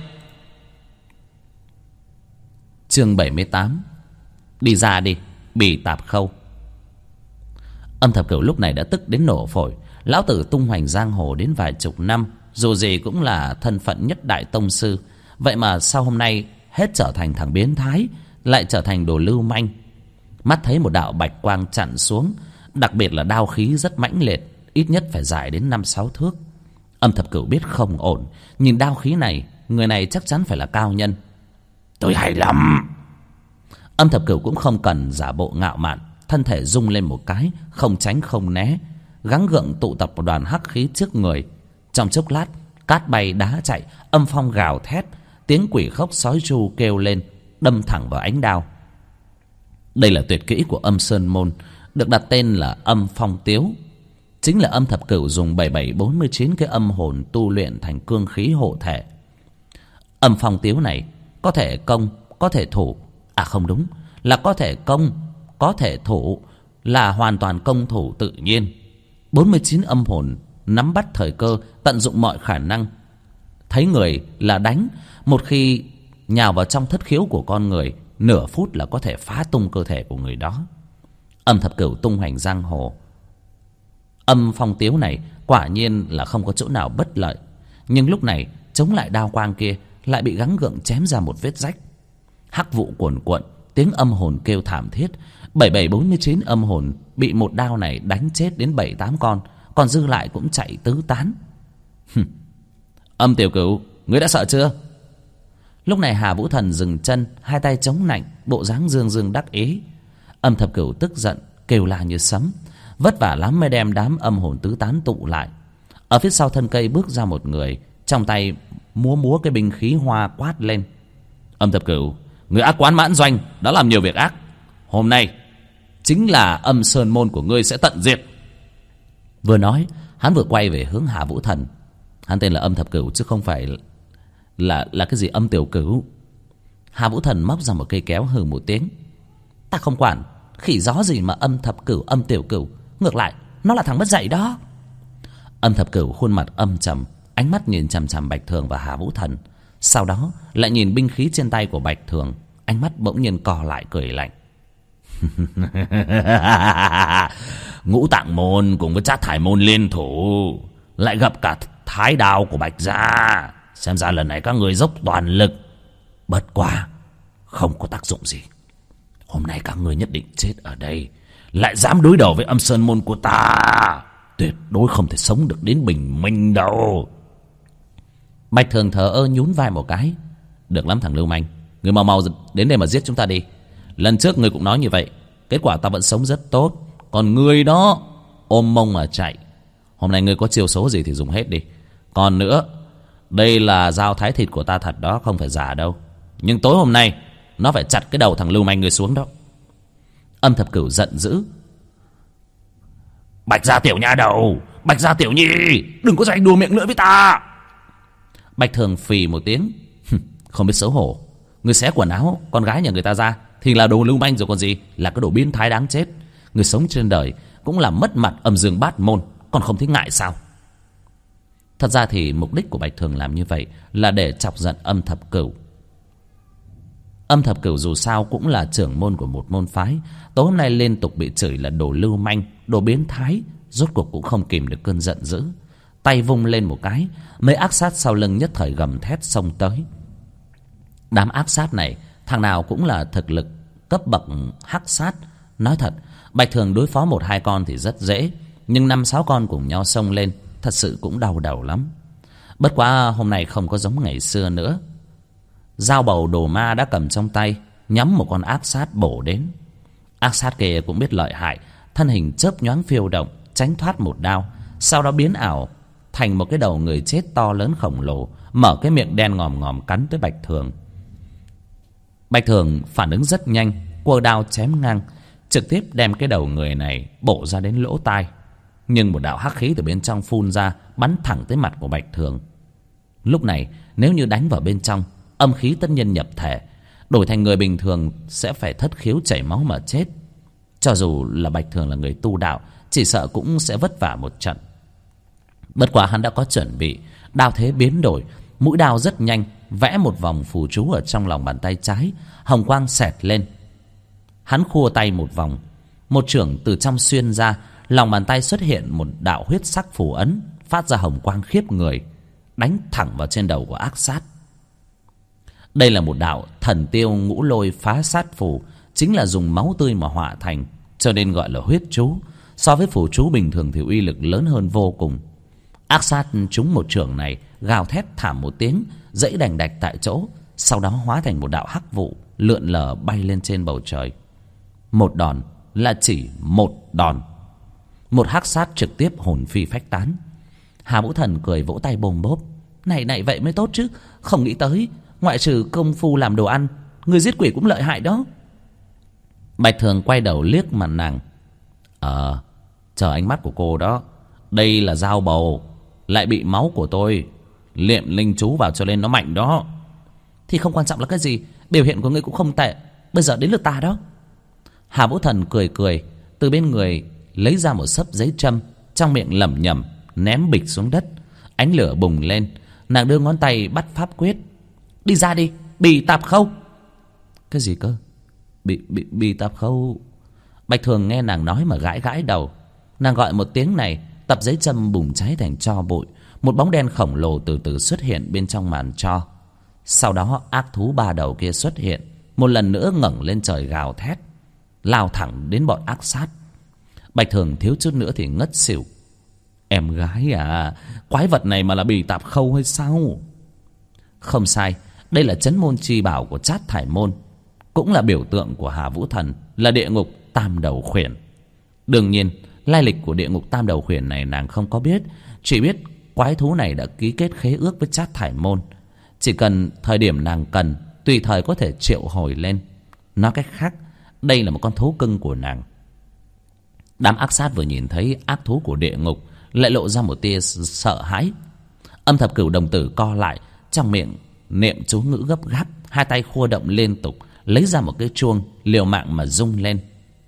Chương 78. Đi ra đi, Bì Tạp Khâu. Âm Thập Cửu lúc này đã tức đến nổ phổi. Lão tử tung hoành giang hồ đến vài chục năm, dù gì cũng là thân phận nhất đại tông sư, vậy mà sau hôm nay hết trở thành thằng biến thái, lại trở thành đồ lưu manh. Mắt thấy một đạo bạch quang chặn xuống, đặc biệt là đao khí rất mãnh liệt, ít nhất phải dài đến 5-6 thước. Âm Thập Cửu biết không ổn, nhìn đao khí này, người này chắc chắn phải là cao nhân. Tôi hay lắm. Âm Thập Cửu cũng không cần giả bộ ngạo mạn, thân thể rung lên một cái, không tránh không né, gắng gượng tụ tập một đoàn hắc khí trước người. Trong chốc lát, cát bay đá chạy, âm phong gào thét, tiếng quỷ khóc sói tru kêu lên, đâm thẳng vào ánh đao. Đây là tuyệt kỹ của Âm Sơn môn, được đặt tên là Âm Phong Tiếu. Chính là Âm Thập Cửu dùng 7749 cái âm hồn tu luyện thành cương khí hộ thể. Âm Phong Tiếu này có thể công, có thể thủ. À không đúng, là có thể công, có thể thủ, là hoàn toàn công thủ tự nhiên. 49 âm hồn nắm bắt thời cơ, tận dụng mọi khả năng. Thấy người là đánh, một khi nhào vào trong thất khiếu của con người, nửa phút là có thể phá tung cơ thể của người đó. Âm Thập Cửu tung hoành giang hồ, Âm phong tiếu này quả nhiên là không có chỗ nào bất lợi. Nhưng lúc này chống lại đao quang kia lại bị gắng gượng chém ra một vết rách. Hắc vụ cuồn cuộn, tiếng âm hồn kêu thảm thiết. 7749 âm hồn bị một đao này đánh chết đến 7-8 con, còn dư lại cũng chạy tứ tán. Âm tiểu cửu, ngươi đã sợ chưa? Lúc này Hà Vũ Thần dừng chân, hai tay chống nạnh, bộ dáng dương dương đắc ý. Âm thập cửu tức giận, kêu la như sấm, vất vả lắm mới đem đám âm hồn tứ tán tụ lại. Ở phía sau thân cây bước ra một người, trong tay múa cái binh khí hoa quát lên: Âm thập cửu, người ác quán mãn doanh đã làm nhiều việc ác, hôm nay chính là âm sơn môn của ngươi sẽ tận diệt. Vừa nói, hắn vừa quay về hướng Hà Vũ Thần. Hắn tên là Âm thập cửu chứ không phải là cái gì âm tiểu cửu. Hà Vũ Thần móc ra một cây kéo hừ một tiếng: Ta không quản, khỉ gió gì mà âm thập cửu âm tiểu cửu, ngược lại nó là thằng mất dạy đó. Âm thập cửu khuôn mặt âm trầm, ánh mắt nhìn chằm chằm Bạch Thường và Hà Vũ Thần, sau đó lại nhìn binh khí trên tay của Bạch Thường, ánh mắt bỗng nhiên co lại cười lạnh. Ngũ Tạng môn cùng với Trát Thải môn liên thủ, lại gặp cả thái đao của Bạch gia, xem ra lần này các người dốc toàn lực, bất quá không có tác dụng gì. Hôm nay các người nhất định chết ở đây, lại dám đối đầu với âm sơn môn của ta, tuyệt đối không thể sống được đến bình minh đâu. Bạch Thường thờ ơ nhún vai một cái: Được lắm thằng lưu manh, người mau đến đây mà giết chúng ta đi. Lần trước người cũng nói như vậy, kết quả ta vẫn sống rất tốt, còn ngươi đó ôm mông mà chạy. Hôm nay ngươi có chiêu số gì thì dùng hết đi. Còn nữa, đây là dao thái thịt của ta thật đó, không phải giả đâu. Nhưng tối hôm nay nó phải chặt cái đầu thằng lưu manh ngươi xuống đó. Âm thập cửu giận dữ: Bạch gia tiểu nha đầu, Bạch gia tiểu nhi, đừng có dành đùa miệng lưỡi với ta. Bạch Thường phì một tiếng: Không biết xấu hổ, ngươi xé quần áo con gái nhà người ta ra thì là đồ lưu manh rồi còn gì, là cái đồ biến thái đáng chết. Ngươi sống trên đời cũng là mất mặt âm dương bát môn, còn không thấy ngại sao? Thật ra thì mục đích của Bạch Thường làm như vậy là để chọc giận Âm thập cửu. Âm thập cửu dù sao cũng là trưởng môn của một môn phái, tối hôm nay liên tục bị chửi là đồ lưu manh, đồ biến thái, rốt cuộc cũng không kìm được cơn giận dữ, tay vung lên một cái, mấy ác sát sau lưng nhất thời gầm thét xông tới. Đám ác sát này thằng nào cũng là thực lực cấp bậc hắc sát. Nói thật, Bạch Thường đối phó 1-2 con thì rất dễ, nhưng 5-6 con cùng nhau xông lên thật sự cũng đau đầu lắm. Bất quá hôm nay không có giống ngày xưa nữa. Dao bầu đồ ma đã cầm trong tay, nhắm một con ác sát bổ đến. Ác sát kia cũng biết lợi hại, thân hình chớp nhoáng phiêu động, tránh thoát một đao, sau đó biến ảo thành một cái đầu người chết to lớn khổng lồ, mở cái miệng đen ngòm ngòm cắn tới Bạch Thường. Bạch Thường phản ứng rất nhanh, quơ đao chém ngang, trực tiếp đem cái đầu người này bổ ra đến lỗ tai. Nhưng một đạo hắc khí từ bên trong phun ra, bắn thẳng tới mặt của Bạch Thường. Lúc này nếu như đánh vào bên trong, âm khí tất nhiên nhập thể, đổi thành người bình thường sẽ phải thất khiếu chảy máu mà chết. Cho dù là Bạch Thường là người tu đạo, chỉ sợ cũng sẽ vất vả một trận. Bất quá hắn đã có chuẩn bị, đao thế biến đổi, mũi đao rất nhanh, vẽ một vòng phù chú ở trong lòng bàn tay trái, hồng quang xẹt lên. Hắn khua tay một vòng, một chưởng từ trong xuyên ra, lòng bàn tay xuất hiện một đạo huyết sắc phù ấn, phát ra hồng quang khiếp người, đánh thẳng vào trên đầu của ác sát. Đây là một đạo thần tiêu ngũ lôi phá sát phù, chính là dùng máu tươi mà họa thành, cho nên gọi là huyết chú. So với phù chú bình thường thì uy lực lớn hơn vô cùng. Ác sát trúng một chưởng này, gào thét thảm một tiếng, dẫy đành đạch tại chỗ, sau đó hóa thành một đạo hắc vụ lượn lờ bay lên trên bầu trời. Một đòn là chỉ một đòn, một hắc sát trực tiếp hồn phi phách tán. Hà Vũ Thần cười vỗ tay bồm bốp: Này vậy mới tốt chứ, không nghĩ tới ngoại trừ công phu làm đồ ăn, người giết quỷ cũng lợi hại đó. Bạch Thường quay đầu liếc mặt nàng: Chờ ánh mắt của cô đó, đây là dao bầu, lại bị máu của tôi liệm linh chú vào cho nên nó mạnh đó. Thì không quan trọng là cái gì, biểu hiện của ngươi cũng không tệ, bây giờ đến lượt ta đó. Hà Vũ Thần cười, từ bên người lấy ra một xấp giấy trâm, trong miệng lẩm nhẩm ném bịch xuống đất. Ánh lửa bùng lên, nàng đưa ngón tay bắt pháp quyết: Đi ra đi, bì tạp khâu. Cái gì cơ? Bì tạp khâu? Bạch Thường nghe nàng nói mà gãi đầu. Nàng gọi một tiếng này tập giấy châm bùng cháy thành tro bụi. Một bóng đen khổng lồ từ từ xuất hiện bên trong màn tro. Sau đó ác thú ba đầu kia xuất hiện, một lần nữa ngẩng lên trời gào thét, lao thẳng đến bọn ác sát. Bạch Thường thiếu chút nữa thì ngất xỉu. Em gái à, quái vật này mà là Bì Tạp Khâu hay sao? Không sai, đây là trấn môn chi bảo của Trát Thải Môn, cũng là biểu tượng của Hà Vũ Thần, là địa ngục Tam Đầu Khuyển. Đương nhiên lai lịch của địa ngục Tam Đầu Khuyển này nàng không có biết, chỉ biết quái thú này đã ký kết khế ước với Trát Thải Môn, chỉ cần thời điểm nàng cần tùy thời có thể triệu hồi lên. Nói cách khác, đây là một con thú cưng của nàng. Đám ác sát vừa nhìn thấy ác thú của địa ngục lại lộ ra một tia sợ hãi. Âm Thập Cửu đồng tử co lại, trong miệng niệm chú ngữ gấp gáp, hai tay khua động liên tục, lấy ra một cái chuông liều mạng mà rung lên.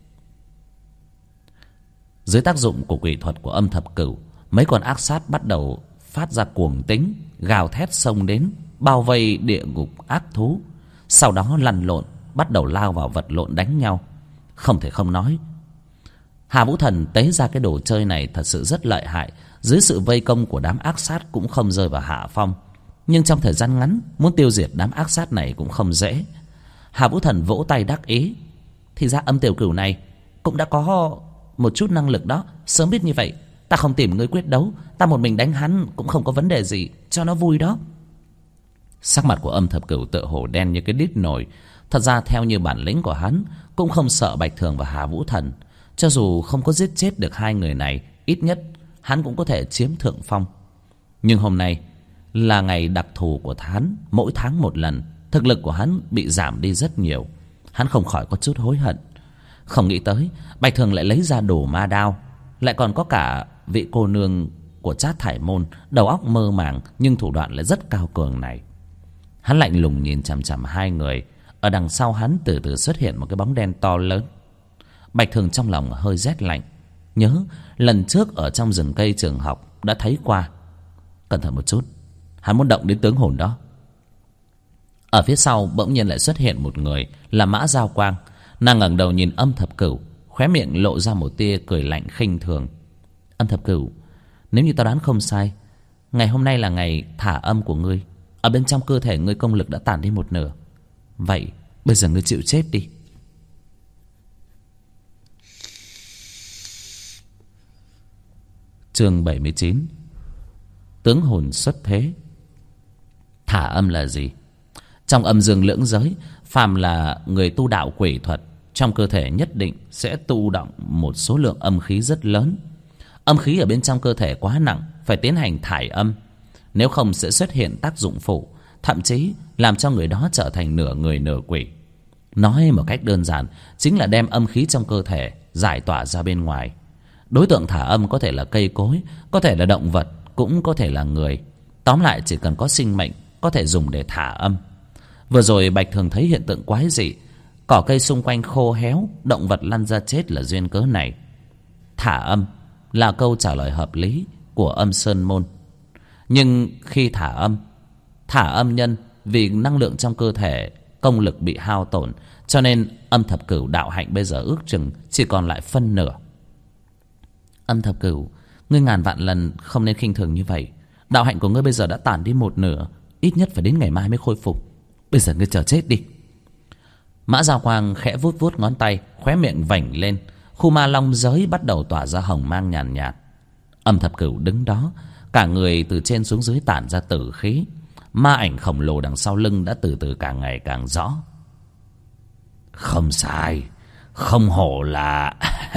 Dưới tác dụng của quỷ thuật của Âm Thập Cửu, mấy con ác sát bắt đầu phát ra cuồng tính, gào thét xông đến bao vây địa ngục ác thú, sau đó lăn lộn, bắt đầu lao vào vật lộn đánh nhau. Không thể không nói, Hà Vũ Thần tế ra cái đồ chơi này thật sự rất lợi hại. Dưới sự vây công của đám ác sát cũng không rơi vào hạ phong, nhưng trong thời gian ngắn muốn tiêu diệt đám ác sát này cũng không dễ. Hà Vũ Thần vỗ tay đắc ý. Thì ra Âm Tiểu Cửu này cũng đã có một chút năng lực đó. Sớm biết như vậy, ta không tìm ngươi quyết đấu, ta một mình đánh hắn cũng không có vấn đề gì, cho nó vui đó. Sắc mặt của Âm Thập Cửu tựa hồ đen như cái đít nồi. Thật ra theo như bản lĩnh của hắn, cũng không sợ Bạch Thường và Hà Vũ Thần. Cho dù không có giết chết được hai người này, ít nhất hắn cũng có thể chiếm thượng phong. Nhưng hôm nay là ngày đặc thù của hắn, mỗi tháng một lần, thực lực của hắn bị giảm đi rất nhiều. Hắn không khỏi có chút hối hận. Không nghĩ tới Bạch Thường lại lấy ra đồ ma đao, lại còn có cả vị cô nương của Trát Thải Môn, đầu óc mơ màng nhưng thủ đoạn lại rất cao cường này. Hắn lạnh lùng nhìn chằm chằm hai người. Ở đằng sau hắn từ từ xuất hiện một cái bóng đen to lớn. Bạch Thường trong lòng hơi rét lạnh, nhớ lần trước ở trong rừng cây trường học đã thấy qua. Cẩn thận một chút, hắn muốn động đến tướng hồn đó. Ở phía sau bỗng nhiên lại xuất hiện một người là Mã Giao Quang. Nàng ngẩng đầu nhìn Âm Thập Cửu, khóe miệng lộ ra một tia cười lạnh khinh thường. Âm Thập Cửu, nếu như tao đoán không sai, ngày hôm nay là ngày thả âm của ngươi. Ở bên trong cơ thể ngươi công lực đã tản đi một nửa. Vậy bây giờ ngươi chịu chết đi. Chương 79. Tướng hồn xuất thế. Thả âm là gì? Trong âm dương lưỡng giới, phàm là người tu đạo quỷ thuật, trong cơ thể nhất định sẽ tu động một số lượng âm khí rất lớn. Âm khí ở bên trong cơ thể quá nặng, phải tiến hành thải âm, nếu không sẽ xuất hiện tác dụng phụ, thậm chí làm cho người đó trở thành nửa người nửa quỷ. Nói một cách đơn giản, chính là đem âm khí trong cơ thể giải tỏa ra bên ngoài. Đối tượng thả âm có thể là cây cối, có thể là động vật, cũng có thể là người. Tóm lại chỉ cần có sinh mệnh có thể dùng để thả âm. Vừa rồi Bạch Thường thấy hiện tượng quái dị, cỏ cây xung quanh khô héo, động vật lăn ra chết là duyên cớ này. Thả âm là câu trả lời hợp lý của Âm Sơn Môn. Nhưng khi thả âm nhân vì năng lượng trong cơ thể, công lực bị hao tổn, cho nên Âm Thập Cửu đạo hạnh bây giờ ước chừng chỉ còn lại phân nửa. Âm Thập Cửu, ngươi ngàn vạn lần không nên khinh thường như vậy. Đạo hạnh của ngươi bây giờ đã tản đi một nửa, ít nhất phải đến ngày mai mới khôi phục. Bây giờ ngươi chờ chết đi. Mã Giao Quang khẽ vuốt vuốt ngón tay, khóe miệng vảnh lên. Khu ma long giới bắt đầu tỏa ra hồng mang nhàn nhạt. Âm Thập Cửu đứng đó, cả người từ trên xuống dưới tản ra tử khí. Ma ảnh khổng lồ đằng sau lưng đã từ từ càng ngày càng rõ. Không sai, không hổ là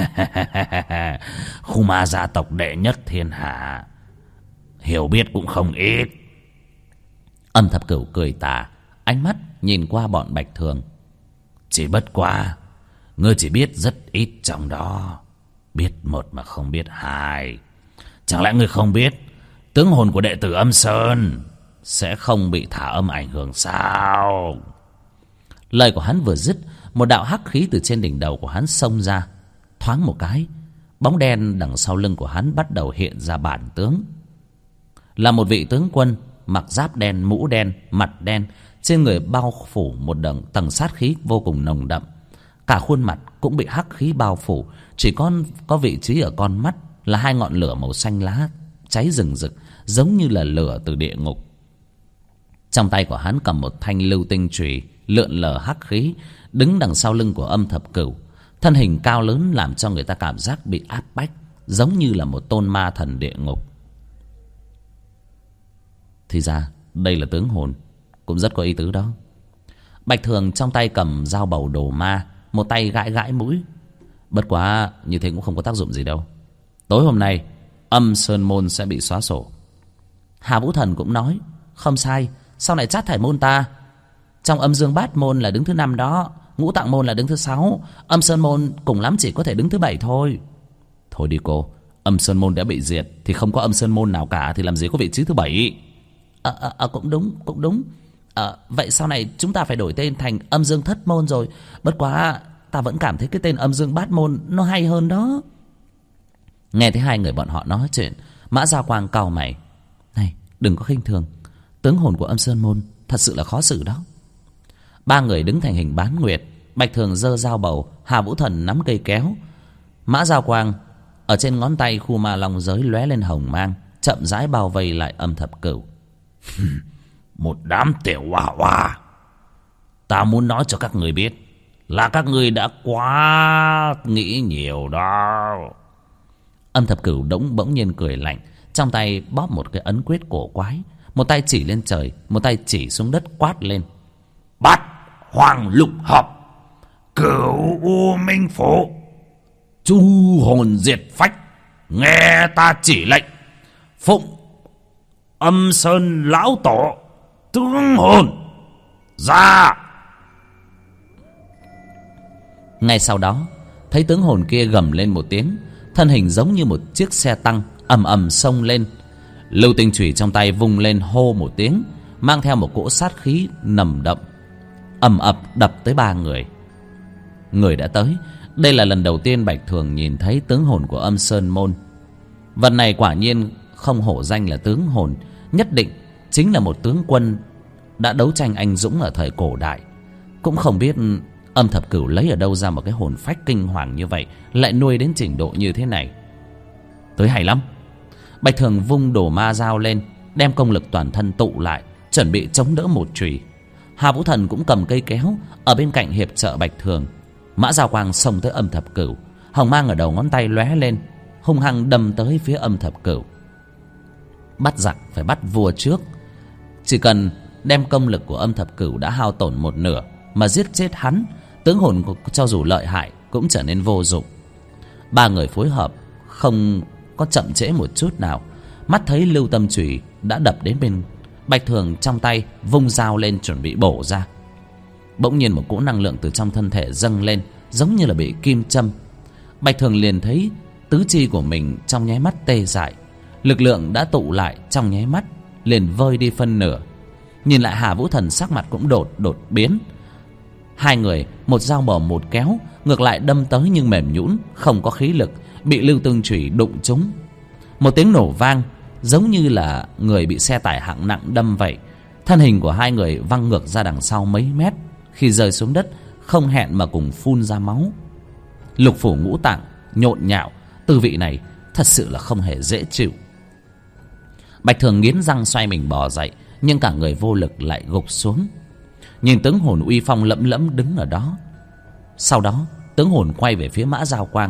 khu ma gia tộc đệ nhất thiên hạ, hiểu biết cũng không ít. Âm Thập Cửu cười tà, ánh mắt nhìn qua bọn Bạch Thường. Chỉ bất quá ngươi chỉ biết rất ít trong đó, biết một mà không biết hai. Chẳng lẽ ngươi không biết tướng hồn của đệ tử Âm Sơn sẽ không bị thả âm ảnh hưởng sao? Lời của hắn vừa dứt, một đạo hắc khí từ trên đỉnh đầu của hắn xông ra. Thoáng một cái, bóng đen đằng sau lưng của hắn bắt đầu hiện ra bản tướng. Là một vị tướng quân mặc giáp đen, mũ đen, mặt đen, trên người bao phủ một tầng sát khí vô cùng nồng đậm. Cả khuôn mặt cũng bị hắc khí bao phủ, chỉ có vị trí ở con mắt là hai ngọn lửa màu xanh lá cháy rừng rực, giống như là lửa từ địa ngục. Trong tay của hắn cầm một thanh lưu tinh chùy lượn lờ hắc khí, đứng đằng sau lưng của Âm Thập Cửu. Thân hình cao lớn làm cho người ta cảm giác bị áp bách, giống như là một tôn ma thần địa ngục. Thì ra đây là tướng hồn, cũng rất có ý tứ đó. Bạch Thường trong tay cầm dao bầu đồ ma, một tay gãi gãi mũi. Bất quá như thế cũng không có tác dụng gì đâu. Tối hôm nay Âm Sơn Môn sẽ bị xóa sổ. Hà Vũ Thần cũng nói, không sai, sau này Trát Thải Môn ta trong Âm Dương Bát Môn là đứng thứ 5 đó, Ngũ Tạng Môn là đứng thứ 6, Âm Sơn Môn cùng lắm chỉ có thể đứng thứ 7 thôi. Thôi đi cô, Âm Sơn Môn đã bị diệt thì không có Âm Sơn Môn nào cả, thì làm gì có vị trí thứ 7. Cũng đúng. Vậy sau này chúng ta phải đổi tên thành Âm Dương Thất Môn rồi. Bất quá ta vẫn cảm thấy cái tên Âm Dương Bát Môn nó hay hơn đó. Nghe thấy hai người bọn họ nói chuyện, Mã Gia Quang cau mày. Này, đừng có khinh thường, tướng hồn của Âm Sơn Môn thật sự là khó xử đó. Ba người đứng thành hình bán nguyệt. Bạch Thường giơ dao bầu, Hà Vũ Thần nắm cây kéo. Mã Gia Quang ở trên ngón tay khu ma long giới lóe lên hồng mang, chậm rãi bao vây lại Âm Thập Cửu. Một đám tiểu hoa hoa, ta muốn nói cho các người biết là các người đã quá nghĩ nhiều đó. Âm Thập Cửu bỗng nhiên cười lạnh, trong tay bóp một cái ấn quyết cổ quái, một tay chỉ lên trời, một tay chỉ xuống đất quát lên. Bát Hoàng Lục Hợp, Cửu U Minh Phủ, chu hồn diệt phách, nghe ta chỉ lệnh, phụng Âm Sơn Lão Tổ tướng hồn ra. Ngay sau đó thấy tướng hồn kia gầm lên một tiếng, thân hình giống như một chiếc xe tăng ầm ầm xông lên. Lưu tinh chùy trong tay vung lên hô một tiếng, mang theo một cỗ sát khí nồng đậm, ầm ập đập tới ba người. Người đã tới, đây là lần đầu tiên Bạch Thường nhìn thấy tướng hồn của Âm Sơn Môn. Vật này quả nhiên không hổ danh là tướng hồn, nhất định chính là một tướng quân đã đấu tranh anh dũng ở thời cổ đại. Cũng không biết Âm Thập Cửu lấy ở đâu ra một cái hồn phách kinh hoàng như vậy, lại nuôi đến trình độ như thế này. Tới hay lắm. Bạch Thường vung đồ ma dao lên, đem công lực toàn thân tụ lại, chuẩn bị chống đỡ một chùy. Hà Vũ Thần cũng cầm cây kéo ở bên cạnh hiệp trợ Bạch Thường. Mã Gia Quang xông tới Âm Thập Cửu, hồng mang ở đầu ngón tay lóe lên, hung hăng đâm tới phía Âm Thập Cửu. Bắt giặc phải bắt vua trước, chỉ cần đem công lực của Âm Thập Cửu đã hao tổn một nửa mà giết chết hắn, tướng hồn cho dù lợi hại cũng trở nên vô dụng. Ba người phối hợp không có chậm trễ một chút nào. Mắt thấy lưu tâm chùy đã đập đến bên Bạch Thường, trong tay vung dao lên chuẩn bị bổ ra. Bỗng nhiên một cỗ năng lượng từ trong thân thể dâng lên, giống như là bị kim châm. Bạch Thường liền thấy tứ chi của mình trong nháy mắt tê dại, lực lượng đã tụ lại trong nháy mắt liền vơi đi phân nửa. Nhìn lại Hà Vũ Thần sắc mặt cũng đột biến. Hai người một dao bầu một kéo, ngược lại đâm tới nhưng mềm nhũn, không có khí lực, bị lưu tinh chùy đụng trúng. Một tiếng nổ vang, giống như là người bị xe tải hạng nặng đâm vậy. Thân hình của hai người văng ngược ra đằng sau mấy mét, khi rơi xuống đất không hẹn mà cùng phun ra máu. Lục phủ ngũ tạng nhộn nhạo, tư vị này thật sự là không hề dễ chịu. Bạch Thường nghiến răng xoay mình bò dậy, nhưng cả người vô lực lại gục xuống. Nhìn tướng hồn uy phong lẫm lẫm đứng ở đó. Sau đó tướng hồn quay về phía Mã Gia Quang.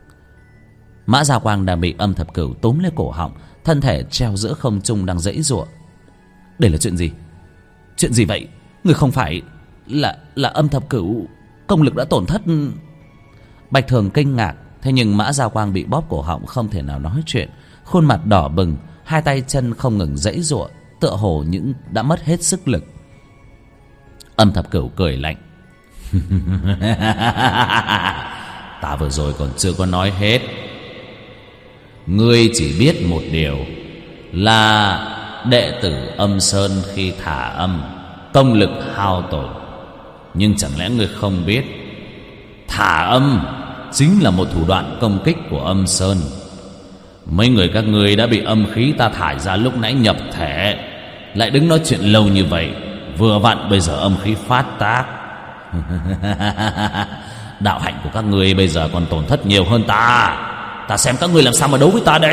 Mã Gia Quang đang bị Âm Thập Cửu túm lấy cổ họng, thân thể treo giữa không trung đang giãy giụa. Đây là chuyện gì? Chuyện gì vậy? Người không phải là Âm Thập Cửu công lực đã tổn thất? Bạch Thường kinh ngạc, thế nhưng Mã Gia Quang bị bóp cổ họng không thể nào nói chuyện, khuôn mặt đỏ bừng, hai tay chân không ngừng giãy giụa, tựa hồ những đã mất hết sức lực. Âm Thập Cửu cười lạnh. Ta vừa rồi còn chưa có nói hết. Ngươi chỉ biết một điều là đệ tử Âm Sơn khi thả âm, công lực hao tổn. Nhưng chẳng lẽ ngươi không biết thả âm chính là một thủ đoạn công kích của Âm Sơn? Mấy người các ngươi đã bị âm khí ta thải ra lúc nãy nhập thể, lại đứng nói chuyện lâu như vậy, vừa vặn bây giờ âm khí phát tác. Đạo hạnh của các ngươi bây giờ còn tổn thất nhiều hơn ta. Ta xem các ngươi làm sao mà đấu với ta đây.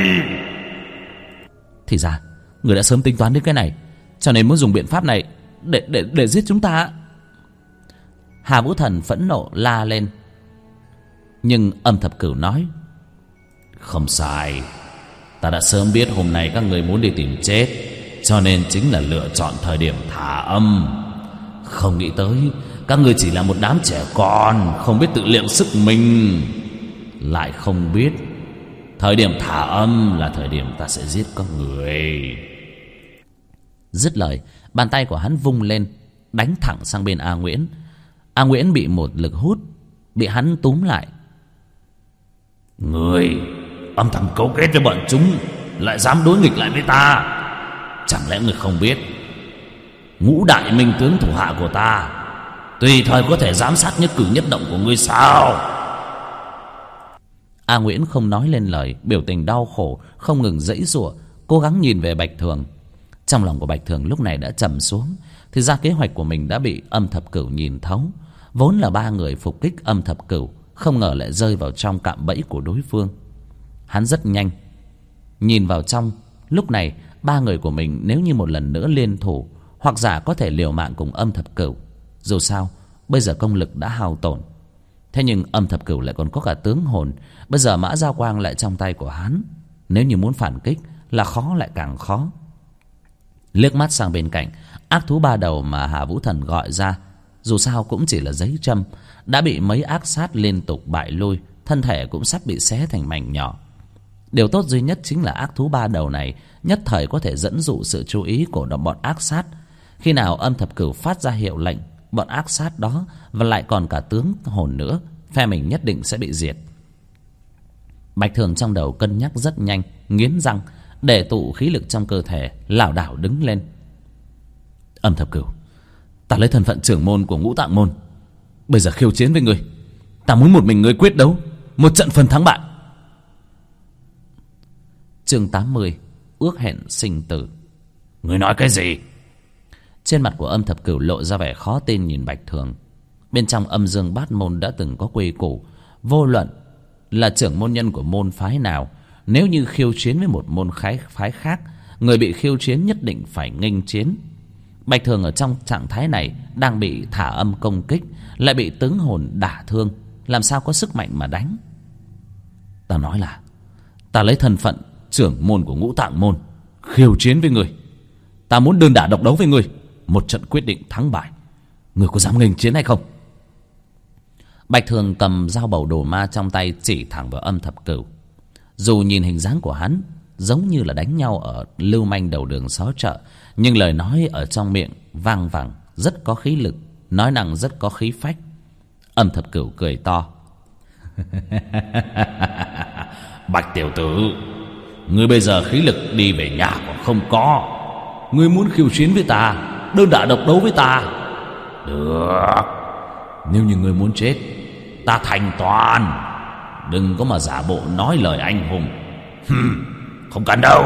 Thì ra người đã sớm tính toán đến cái này, cho nên muốn dùng biện pháp này để giết chúng ta. Hà Vũ Thần phẫn nộ la lên. Nhưng Âm Thập Cửu nói: Không sai, ta đã sớm biết hôm nay các người muốn đi tìm chết, cho nên chính là lựa chọn thời điểm thả âm. Không nghĩ tới các người chỉ là một đám trẻ con, không biết tự lượng sức mình, lại không biết thời điểm thả âm là thời điểm ta sẽ giết các người. Dứt lời, bàn tay của hắn vung lên, đánh thẳng sang bên A Nguyễn. A Nguyễn bị một lực hút, bị hắn túm lại. Người âm thầm cấu kết với bọn chúng, lại dám đối nghịch lại với ta. Chẳng lẽ người không biết Ngũ đại minh tướng thủ hạ của ta tùy thời có thể giám sát nhất cử nhất động của ngươi sao? A Nguyễn không nói lên lời, biểu tình đau khổ, không ngừng giãy giụa, cố gắng nhìn về Bạch Thường. Trong lòng của Bạch Thường lúc này đã trầm xuống. Thì ra kế hoạch của mình đã bị Âm Thập Cửu nhìn thấu. Vốn là ba người phục kích Âm Thập Cửu, không ngờ lại rơi vào trong cạm bẫy của đối phương. Hắn rất nhanh nhìn vào trong. Lúc này ba người của mình nếu như một lần nữa liên thủ, hoặc giả có thể liều mạng cùng Âm Thập Cửu. Dù sao bây giờ công lực đã hao tổn. Thế nhưng Âm Thập Cửu lại còn có cả tướng hồn. Bây giờ Mã Giao Quang lại trong tay của hắn, nếu như muốn phản kích là khó lại càng khó. Liếc mắt sang bên cạnh, ác thú ba đầu mà Hà Vũ Thần gọi ra dù sao cũng chỉ là giấy châm, đã bị mấy ác sát liên tục bại lui, thân thể cũng sắp bị xé thành mảnh nhỏ. Điều tốt duy nhất chính là ác thú ba đầu này nhất thời có thể dẫn dụ sự chú ý của bọn ác sát. Khi nào Âm Thập Cửu phát ra hiệu lệnh, bọn ác sát đó và lại còn cả tướng hồn nữa, phe mình nhất định sẽ bị diệt. Bạch Thường trong đầu cân nhắc rất nhanh, nghiến răng để tụ khí lực trong cơ thể, lảo đảo đứng lên. Âm Thập Cửu, ta lấy thân phận trưởng môn của Ngũ Tạng môn, bây giờ khiêu chiến với ngươi. Ta muốn một mình ngươi quyết đấu một trận phân thắng bại. Chương 80, ước hẹn sinh tử. Ngươi nói cái gì? Trên mặt của Âm Thập Cửu lộ ra vẻ khó tin nhìn Bạch Thường. Bên trong Âm Dương Bát môn đã từng có quy củ, vô luận là trưởng môn nhân của môn phái nào, nếu như khiêu chiến với một môn phái khác, người bị khiêu chiến nhất định phải nghênh chiến. Bạch Thường ở trong trạng thái này đang bị thả âm công kích, lại bị tướng hồn đả thương, làm sao có sức mạnh mà đánh. Ta nói là ta lấy thân phận trưởng môn của Ngũ Tạng môn khiêu chiến với người. Ta muốn đơn đả độc đấu với người, một trận quyết định thắng bại. Người có dám nghênh chiến hay không? Bạch Thường cầm dao bầu đồ ma trong tay chỉ thẳng vào Âm Thập Cửu. Dù nhìn hình dáng của hắn giống như là đánh nhau ở lưu manh đầu đường xó chợ, nhưng lời nói ở trong miệng vang vẳng, rất có khí lực, nói năng rất có khí phách. Âm Thập Cửu cười to. Bạch tiểu tử, ngươi bây giờ khí lực đi về nhà còn không có. Ngươi muốn khiêu chiến với ta, đơn đả độc đấu với ta? Được, nếu như ngươi muốn chết, ta thành toàn. Đừng có mà giả bộ nói lời anh hùng. Không cần đâu.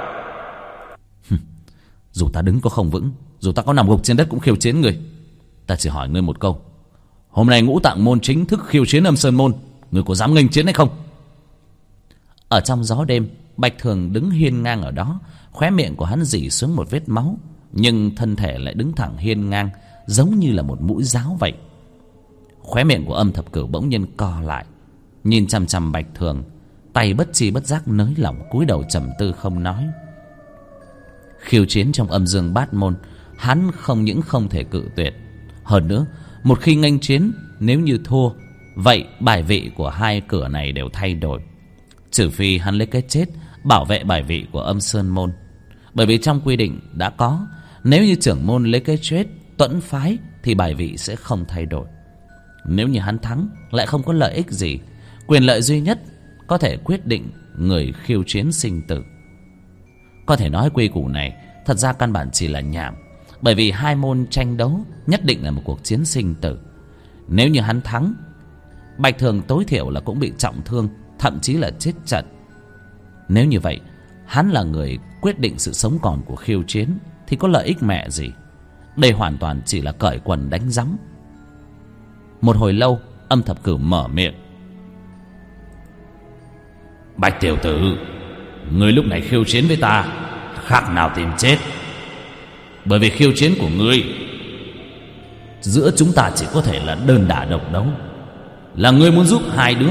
Dù ta đứng có không vững, dù ta có nằm gục trên đất cũng khiêu chiến ngươi. Ta chỉ hỏi ngươi một câu, hôm nay Ngũ Tạng môn chính thức khiêu chiến Âm Sơn môn, ngươi có dám nghênh chiến hay không? Ở trong gió đêm, Bạch Thường đứng hiên ngang ở đó, khóe miệng của hắn rỉ xuống một vết máu, nhưng thân thể lại đứng thẳng hiên ngang, giống như là một mũi giáo vậy. Khóe miệng của Âm Thập Cửu bỗng nhiên co lại, nhìn chằm chằm Bạch Thường, tay bất chi bất giác nới lỏng, cúi đầu trầm tư không nói. Khiêu chiến trong Âm Dương Bát môn, hắn không những không thể cự tuyệt, hơn nữa một khi nghênh chiến, nếu như thua, vậy bài vị của hai cửa này đều thay đổi. Trừ phi hắn lấy cái chết bảo vệ bài vị của Âm Sơn môn, bởi vì trong quy định đã có, nếu như trưởng môn lấy cái chết tuẫn phái thì bài vị sẽ không thay đổi. Nếu như hắn thắng lại không có lợi ích gì, quyền lợi duy nhất có thể quyết định người khiêu chiến sinh tử. Có thể nói quy củ này thật ra căn bản chỉ là nhảm, bởi vì hai môn tranh đấu nhất định là một cuộc chiến sinh tử. Nếu như hắn thắng, Bạch Thường tối thiểu là cũng bị trọng thương, thậm chí là chết trận. Nếu như vậy, hắn là người quyết định sự sống còn của khiêu chiến thì có lợi ích mẹ gì. Đây hoàn toàn chỉ là cởi quần đánh rắm. Một hồi lâu, Âm Thập Cửu mở miệng. Bạch tiểu tử, ngươi lúc này khiêu chiến với ta khác nào tìm chết. Bởi vì khiêu chiến của ngươi, giữa chúng ta chỉ có thể là đơn đả độc đấu. Là ngươi muốn giúp hai đứa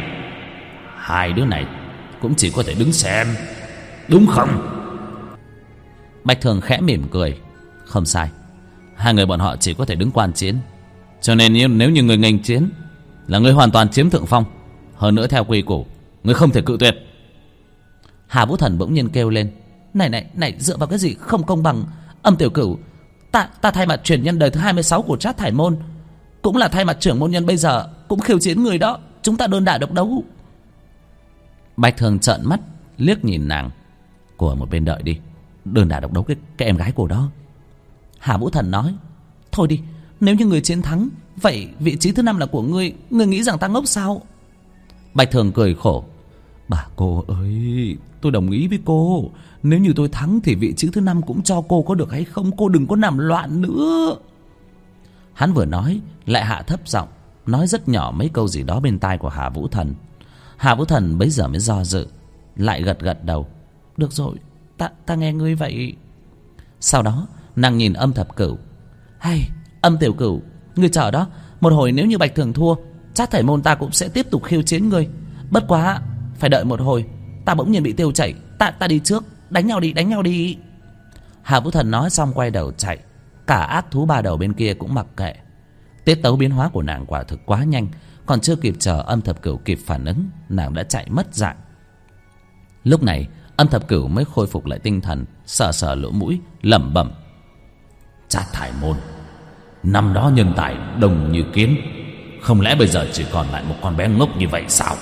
này cũng chỉ có thể đứng xem, đúng không? Bạch Thường khẽ mỉm cười. Không sai, hai người bọn họ chỉ có thể đứng quan chiến. Cho nên nếu như người nghênh chiến là người hoàn toàn chiếm thượng phong. Hơn nữa theo quy củ, người không thể cự tuyệt. Hà Vũ Thần bỗng nhiên kêu lên: Này, dựa vào cái gì không công bằng? Âm tiểu cửu, ta thay mặt truyền nhân đời thứ 26 của Trát Thải Môn, cũng là thay mặt trưởng môn nhân bây giờ, cũng khiêu chiến người đó. Chúng ta đơn đả độc đấu. Bạch Thường trợn mắt liếc nhìn nàng. Cô ở một bên đợi đi, đơn đả độc đấu cái em gái cô đó. Hà Vũ Thần nói: Thôi đi, nếu như người chiến thắng, vậy vị trí thứ 5 là của ngươi. Ngươi nghĩ rằng ta ngốc sao? Bạch Thường cười khổ: Bà cô ơi, tôi đồng ý với cô. Nếu như tôi thắng thì vị trí thứ 5 cũng cho cô, có được hay không? Cô đừng có làm loạn nữa. Hắn vừa nói lại hạ thấp giọng, nói rất nhỏ mấy câu gì đó bên tai của Hà Vũ Thần. Hà Vũ Thần bấy giờ mới do dự, lại gật đầu: Được rồi, ta nghe ngươi vậy. Sau đó nàng nhìn Âm Thập Cửu: Hay, Âm tiểu cửu, ngươi chờ đó. Một hồi nếu như Bạch Thường thua, Trát Thải Môn ta cũng sẽ tiếp tục khiêu chiến ngươi. Bất quá phải đợi một hồi, ta bỗng nhiên bị tiêu chảy. Ta đi trước. Đánh nhau đi. Hà Vũ Thần nói xong quay đầu chạy. Cả ác thú ba đầu bên kia cũng mặc kệ. Tiết tấu biến hóa của nàng quả thực quá nhanh. Còn chưa kịp chờ Âm Thập Cửu kịp phản ứng, nàng đã chạy mất dạng. Lúc này Âm Thập Cửu mới khôi phục lại tinh thần, sờ lỗ mũi lẩm bẩm: Trát Thải Môn năm đó nhân tài đông như kiến, không lẽ bây giờ chỉ còn lại một con bé ngốc như vậy sao?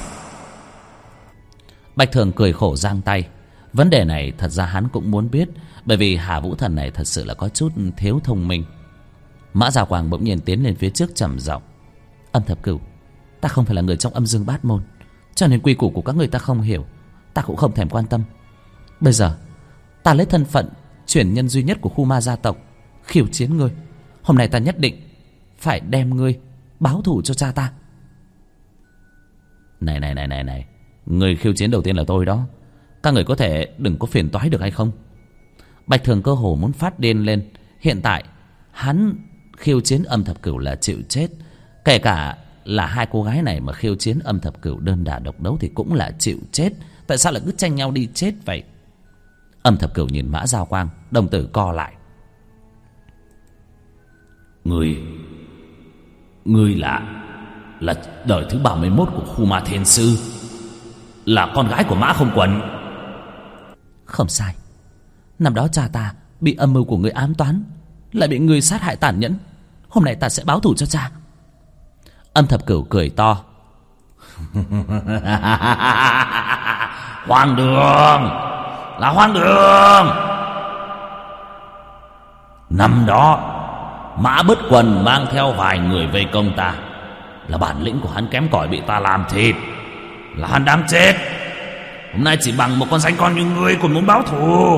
Bạch Thường cười khổ giang tay. Vấn đề này thật ra hắn cũng muốn biết, bởi vì Hà Vũ Thần này thật sự là có chút thiếu thông minh. Mã Gia Quang bỗng nhiên tiến lên phía trước trầm giọng: Âm Thập Cửu, ta không phải là người trong Âm Dương Bát Môn, cho nên quy củ của các người ta không hiểu, ta cũng không thèm quan tâm. Bây giờ ta lấy thân phận truyền nhân duy nhất của khu ma gia tộc khiêu chiến ngươi. Hôm nay ta nhất định phải đem ngươi báo thù cho cha ta. Này, người khiêu chiến đầu tiên là tôi đó. Các người có thể đừng có phiền toái được hay không? Bạch Thường cơ hồ muốn phát điên lên. Hiện tại hắn khiêu chiến Âm Thập Cửu là chịu chết. Kể cả là hai cô gái này mà khiêu chiến Âm Thập Cửu đơn đả độc đấu thì cũng là chịu chết. Tại sao lại cứ tranh nhau đi chết vậy? Âm Thập Cửu nhìn Mã Giao Quang, đồng tử co lại. Ngươi là đời thứ 31 của khu ma thiên sư, là con gái của Mã Không Quần. Không sai, năm đó cha ta bị âm mưu của người ám toán, lại bị người sát hại tàn nhẫn. Hôm nay ta sẽ báo thù cho cha. Âm Thập Cửu cười to: Hoang đường, là hoang đường. Năm đó Mã Bất Quần mang theo vài người vây công ta, là bản lĩnh của hắn kém cỏi bị ta làm thịt, là hắn đáng chết. Hôm nay chỉ bằng một con danh con như ngươi còn muốn báo thù?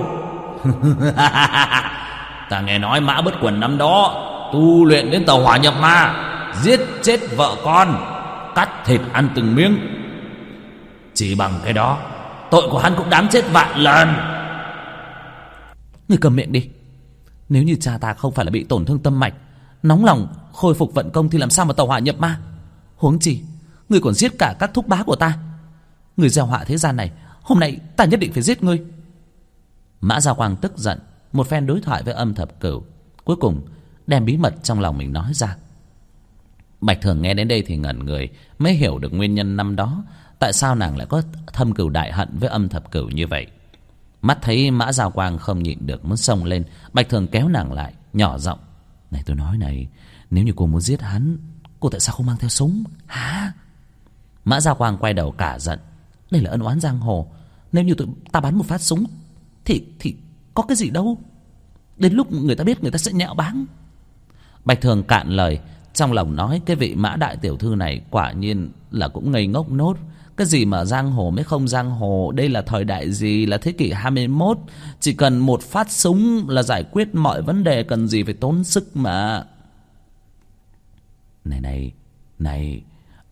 Ta nghe nói Mã Bất Quần năm đó tu luyện đến tàu hỏa nhập ma, giết chết vợ con, cắt thịt ăn từng miếng. Chỉ bằng cái đó, tội của hắn cũng đáng chết vạn lần. Ngươi cầm miệng đi. Nếu như cha ta không phải là bị tổn thương tâm mạch, nóng lòng khôi phục vận công thì làm sao mà tàu hỏa nhập ma? Huống chi ngươi còn giết cả các thúc bá của ta. Ngươi gieo họa thế gian này, hôm nay ta nhất định phải giết ngươi. Mã Gia Quang tức giận, một phen đối thoại với Âm Thập Cửu, cuối cùng đem bí mật trong lòng mình nói ra. Bạch Thường nghe đến đây thì ngẩn người, mới hiểu được nguyên nhân năm đó tại sao nàng lại có thâm cừu đại hận với Âm Thập Cửu như vậy. Mắt thấy Mã Giao Quang không nhịn được muốn xông lên, Bạch Thường kéo nàng lại, nhỏ giọng: Này, tôi nói này, nếu như cô muốn giết hắn, cô tại sao không mang theo súng hả? Mã Giao Quang quay đầu cả giận: Đây là ân oán giang hồ, nếu như ta bắn một phát súng thì có cái gì đâu. Đến lúc người ta biết, người ta sẽ nhạo báng. Bạch Thường cạn lời, trong lòng nói cái vị Mã đại tiểu thư này quả nhiên là cũng ngây ngốc nốt. Cái gì mà giang hồ mới không giang hồ, đây là thời đại gì, là thế kỷ 21. Chỉ cần một phát súng là giải quyết mọi vấn đề, cần gì phải tốn sức mà. Này,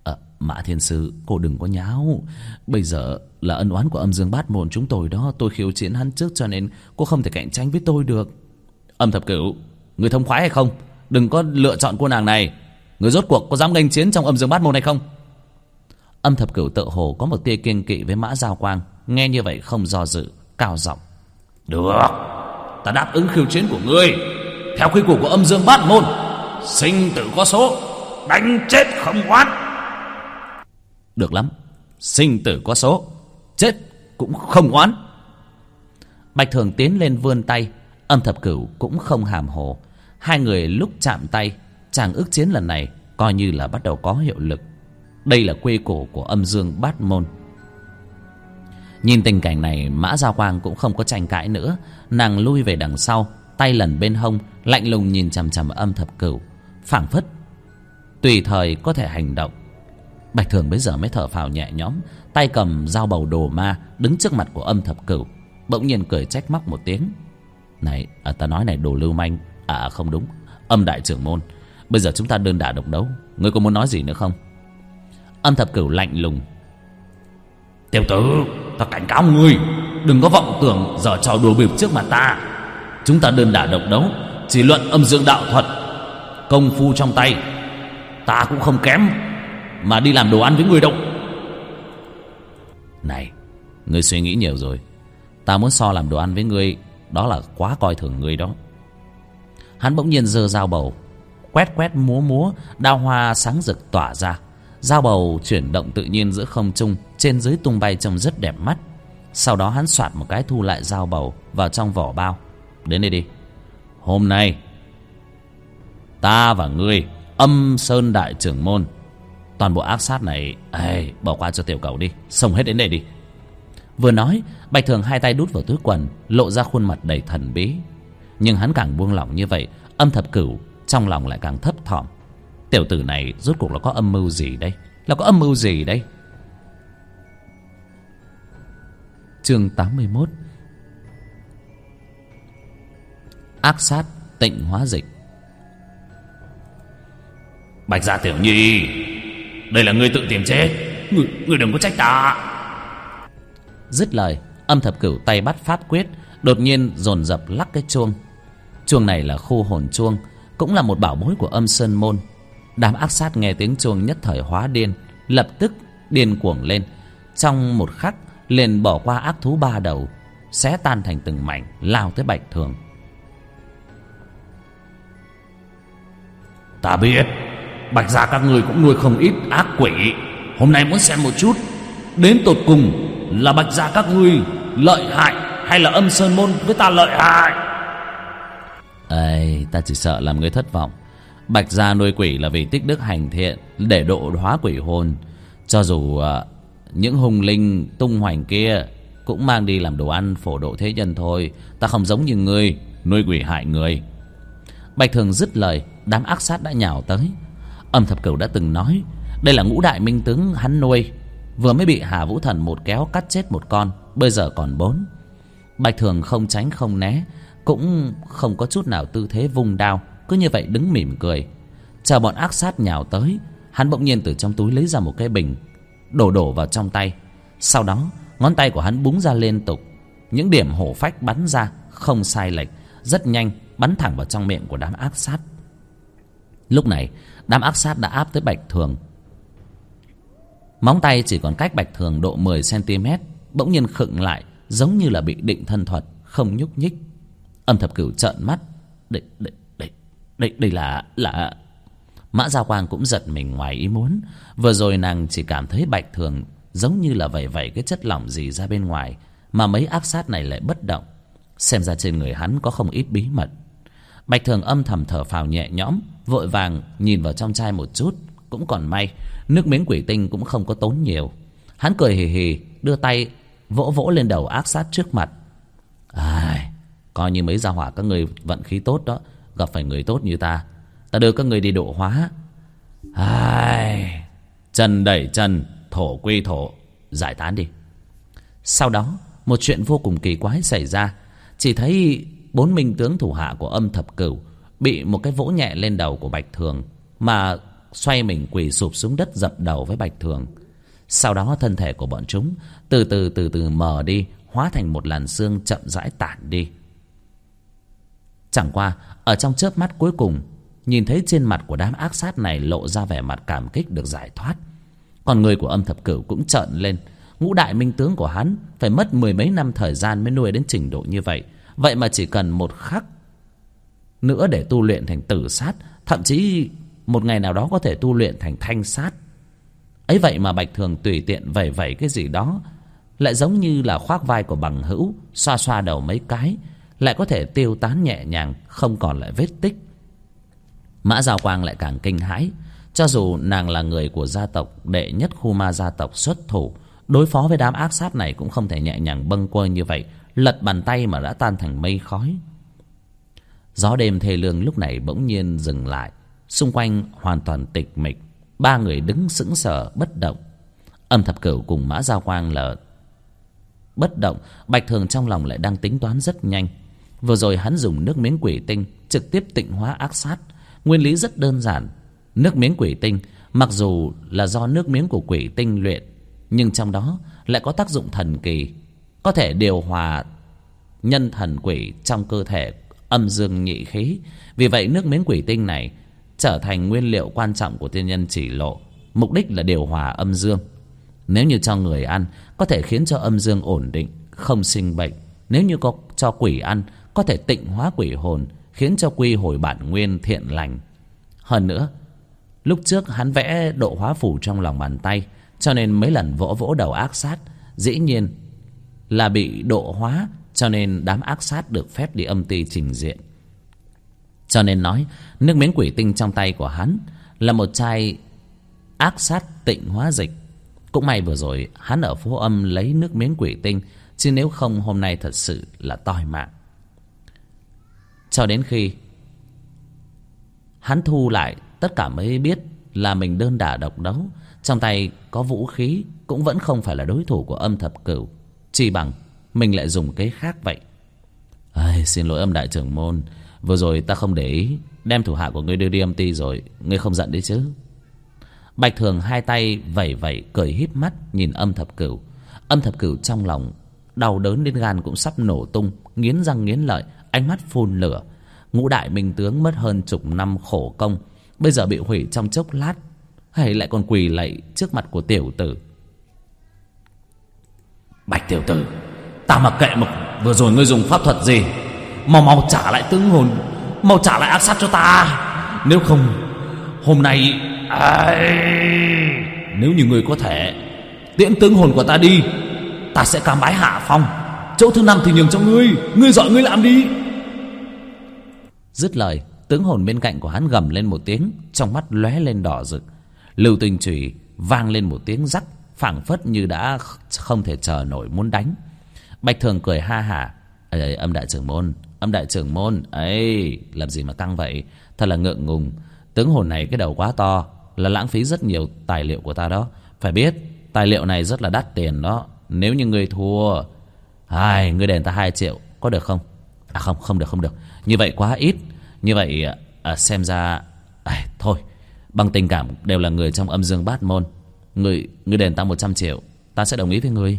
Mã Thiên Sư, cô đừng có nháo. Bây giờ là ân oán của Âm Dương Bát Môn chúng tôi đó. Tôi khiêu chiến hắn trước cho nên cô không thể cạnh tranh với tôi được. Âm Thập Cửu, người thông khoái hay không? Đừng có lựa chọn cô nàng này. Người rốt cuộc có dám nghênh chiến trong Âm Dương Bát Môn hay không? Âm Thập Cửu tự hồ có một tia kiêng kỵ với Mã Giao Quang. Nghe như vậy không do dự, cao giọng: Được, ta đáp ứng khiêu chiến của ngươi. Theo quy củ của Âm Dương Bát Môn, sinh tử có số, đánh chết không oán. Được lắm, sinh tử có số, chết cũng không oán. Bạch Thường tiến lên vươn tay, Âm Thập Cửu cũng không hàm hồ. Hai người lúc chạm tay, tràng ước chiến lần này coi như là bắt đầu có hiệu lực. Đây là quy củ của Âm Dương Bát Môn. Nhìn tình cảnh này, Mã Giao Quang cũng không có tranh cãi nữa. Nàng lui về đằng sau, tay lần bên hông, lạnh lùng nhìn chằm chằm Âm Thập Cửu, phảng phất tùy thời có thể hành động. Bạch Thường bây giờ mới thở phào nhẹ nhõm, tay cầm dao bầu đồ ma đứng trước mặt của Âm Thập Cửu, bỗng nhiên cười trách móc một tiếng: Này, ta nói này đồ lưu manh. Không đúng, Âm đại trưởng môn, bây giờ chúng ta đơn đả độc đấu, ngươi có muốn nói gì nữa không? Âm Thập Cửu lạnh lùng: Tiểu tử, ta cảnh cáo ngươi, đừng có vọng tưởng giở trò đùa bịp trước mặt ta. Chúng ta đơn đả độc đấu, chỉ luận âm dương đạo thuật, công phu trong tay ta cũng không kém mà đi làm đồ ăn với ngươi đâu. Này, ngươi suy nghĩ nhiều rồi. Ta muốn so làm đồ ăn với ngươi, đó là quá coi thường ngươi đó. Hắn bỗng nhiên giơ dao bầu, quét quét múa múa, đao hoa sáng rực tỏa ra. Dao bầu chuyển động tự nhiên giữa không trung, trên dưới tung bay trông rất đẹp mắt. Sau đó hắn soạt một cái thu lại dao bầu vào trong vỏ bao. Đến đây đi. Hôm nay ta và ngươi, Âm Sơn đại trưởng môn, toàn bộ ác sát này bỏ qua cho tiểu cẩu đi, xông hết đến đây đi. Vừa nói, Bạch Thường hai tay đút vào túi quần, lộ ra khuôn mặt đầy thần bí. Nhưng hắn càng buông lỏng như vậy, Âm Thập Cửu trong lòng lại càng thấp thỏm. Tiểu tử này rốt cuộc là có âm mưu gì đây? Chương 81. Ác sát tịnh hóa dịch. Bạch Gia tiểu nhi, đây là ngươi tự tìm chết, ngươi đừng có trách ta. Dứt lời, Âm Thập Cửu tay bắt pháp quyết, đột nhiên dồn dập lắc cái chuông. Chuông này là khu hồn chuông, cũng là một bảo bối của Âm Sơn môn. Đám ác sát nghe tiếng chuông nhất thời hóa điên, lập tức điên cuồng lên. Trong một khắc liền bỏ qua ác thú ba đầu, xé tan thành từng mảnh, lao tới Bạch Thường. Ta biết Bạch Gia các ngươi cũng nuôi không ít ác quỷ. Hôm nay muốn xem một chút, đến tột cùng là Bạch Gia các ngươi lợi hại hay là Âm Sơn môn với ta lợi hại? Ta chỉ sợ làm người thất vọng. Bạch Gia nuôi quỷ là vì tích đức hành thiện, để độ hóa quỷ hồn. Cho dù những hung linh tung hoành kia cũng mang đi làm đồ ăn phổ độ thế nhân thôi. Ta không giống như ngươi nuôi quỷ hại người. Bạch Thường dứt lời, đám ác sát đã nhào tới. Âm Thập Cửu đã từng nói đây là ngũ đại minh tướng hắn nuôi, vừa mới bị Hà Vũ Thần một kéo cắt chết một con, bây giờ còn 4. Bạch Thường không tránh không né, cũng không có chút nào tư thế vung đao, cứ như vậy đứng mỉm cười. Chờ bọn ác sát nhào tới, hắn bỗng nhiên từ trong túi lấy ra một cái bình, đổ vào trong tay. Sau đó ngón tay của hắn búng ra liên tục, những điểm hổ phách bắn ra không sai lệch, rất nhanh bắn thẳng vào trong miệng của đám ác sát. Lúc này đám ác sát đã áp tới Bạch Thường. Móng tay chỉ còn cách Bạch Thường độ 10 cm, bỗng nhiên khựng lại, giống như là bị định thân thuật, không nhúc nhích. Âm Thập Cửu trợn mắt. Đây là... Mã Giao Quang cũng giật mình ngoài ý muốn. Vừa rồi nàng chỉ cảm thấy Bạch Thường giống như là vẩy cái chất lỏng gì ra bên ngoài, mà mấy ác sát này lại bất động. Xem ra trên người hắn có không ít bí mật. Bạch Thường âm thầm thở phào nhẹ nhõm, vội vàng nhìn vào trong chai một chút. Cũng còn may, nước miếng quỷ tinh cũng không có tốn nhiều. Hắn cười hì hì, đưa tay vỗ lên đầu ác sát trước mặt. Coi như mấy gia hỏa các người vận khí tốt đó, gặp phải người tốt như ta, ta đưa các người đi độ hóa. Chân đẩy chân, thổ quy thổ, giải tán đi. Sau đó một chuyện vô cùng kỳ quái xảy ra. Chỉ thấy 4 minh tướng thủ hạ của Âm Thập Cửu bị một cái vỗ nhẹ lên đầu của Bạch Thường mà xoay mình quỳ sụp xuống đất dập đầu với Bạch Thường. Sau đó thân thể của bọn chúng từ từ mờ đi, hóa thành một làn sương chậm rãi tản đi. Chẳng qua ở trong chớp mắt cuối cùng, nhìn thấy trên mặt của đám ác sát này lộ ra vẻ mặt cảm kích được giải thoát. Còn người của Âm Thập Cửu cũng trợn lên. Ngũ đại minh tướng của hắn phải mất 10 mấy năm thời gian mới nuôi đến trình độ như vậy. Vậy mà chỉ cần một khắc nữa để tu luyện thành tử sát, thậm chí một ngày nào đó có thể tu luyện thành thanh sát. Ấy vậy mà Bạch Thường tùy tiện vẩy vẩy cái gì đó, lại giống như là khoác vai của bằng hữu, xoa xoa đầu mấy cái, lại có thể tiêu tán nhẹ nhàng, không còn lại vết tích. Mã Giao Quang lại càng kinh hãi. Cho dù nàng là người của gia tộc đệ nhất khu ma gia tộc xuất thủ, đối phó với đám ác sát này cũng không thể nhẹ nhàng bâng quơ như vậy, lật bàn tay mà đã tan thành mây khói. Gió đêm thê lương lúc này bỗng nhiên dừng lại, xung quanh hoàn toàn tịch mịch. Ba người đứng sững sờ bất động. Âm Thập Cửu cùng Mã Giao Quang là bất động. Bạch Thường trong lòng lại đang tính toán rất nhanh. Vừa rồi hắn dùng nước miếng quỷ tinh trực tiếp tịnh hóa ác sát. Nguyên lý rất đơn giản. Nước miếng quỷ tinh mặc dù là do nước miếng của quỷ tinh luyện, nhưng trong đó lại có tác dụng thần kỳ, có thể điều hòa nhân thần quỷ trong cơ thể, âm dương nhị khí. Vì vậy nước miếng quỷ tinh này trở thành nguyên liệu quan trọng của tiên nhân chỉ lộ, mục đích là điều hòa âm dương. Nếu như cho người ăn, có thể khiến cho âm dương ổn định, không sinh bệnh. Nếu như có cho quỷ ăn, có thể tịnh hóa quỷ hồn, khiến cho quy hồi bản nguyên thiện lành. Hơn nữa, lúc trước hắn vẽ độ hóa phủ trong lòng bàn tay, cho nên mấy lần vỗ vỗ đầu ác sát, dĩ nhiên là bị độ hóa, cho nên đám ác sát được phép đi âm ty trình diện. Cho nên nói nước miếng quỷ tinh trong tay của hắn là một chai ác sát tịnh hóa dịch. Cũng may vừa rồi hắn ở phố âm lấy nước miếng quỷ tinh, chứ nếu không hôm nay thật sự là toi mạng. Cho đến khi hắn thu lại tất cả mới biết là mình đơn đả độc đấu, trong tay có vũ khí cũng vẫn không phải là đối thủ của Âm Thập Cửu. Chỉ bằng mình lại dùng kế khác vậy. Xin lỗi Âm đại trưởng môn, vừa rồi ta không để ý, đem thủ hạ của ngươi đưa đi âm ty rồi, ngươi không giận đấy chứ? Bạch Thường hai tay vẩy vẩy, cười híp mắt nhìn Âm Thập Cửu. Âm Thập Cửu trong lòng đau đớn đến gan cũng sắp nổ tung, nghiến răng nghiến lợi, ánh mắt phun lửa. Ngũ đại minh tướng mất hơn chục năm khổ công, bây giờ bị hủy trong chốc lát, hay lại còn quỳ lạy trước mặt của tiểu tử. Bạch tiểu tử, ta mặc kệ mà vừa rồi ngươi dùng pháp thuật gì, mau trả lại tướng hồn, mau trả lại ác sát cho ta. Nếu không hôm nay nếu như ngươi có thể tiễn tướng hồn của ta đi, ta sẽ cam bái hạ phong, chỗ thứ 5 thì nhường cho ngươi. Ngươi giỏi ngươi làm đi. Dứt lời, tướng hồn bên cạnh của hắn gầm lên một tiếng, trong mắt lóe lên đỏ rực. Lưu tinh chùy vang lên một tiếng rắc, phảng phất như đã không thể chờ nổi muốn đánh. Bạch Thường cười ha hả. Âm đại trưởng môn ấy, làm gì mà căng vậy, thật là ngượng ngùng. Tướng hồn này cái đầu quá to, là lãng phí rất nhiều tài liệu của ta đó. Phải biết tài liệu này rất là đắt tiền đó. Nếu như ngươi thua, ngươi đền ta 2 triệu có được không? Không được, như vậy quá ít. Như vậy xem ra thôi, bằng tình cảm đều là người trong âm dương bát môn, ngươi đền ta 100 triệu, ta sẽ đồng ý với ngươi.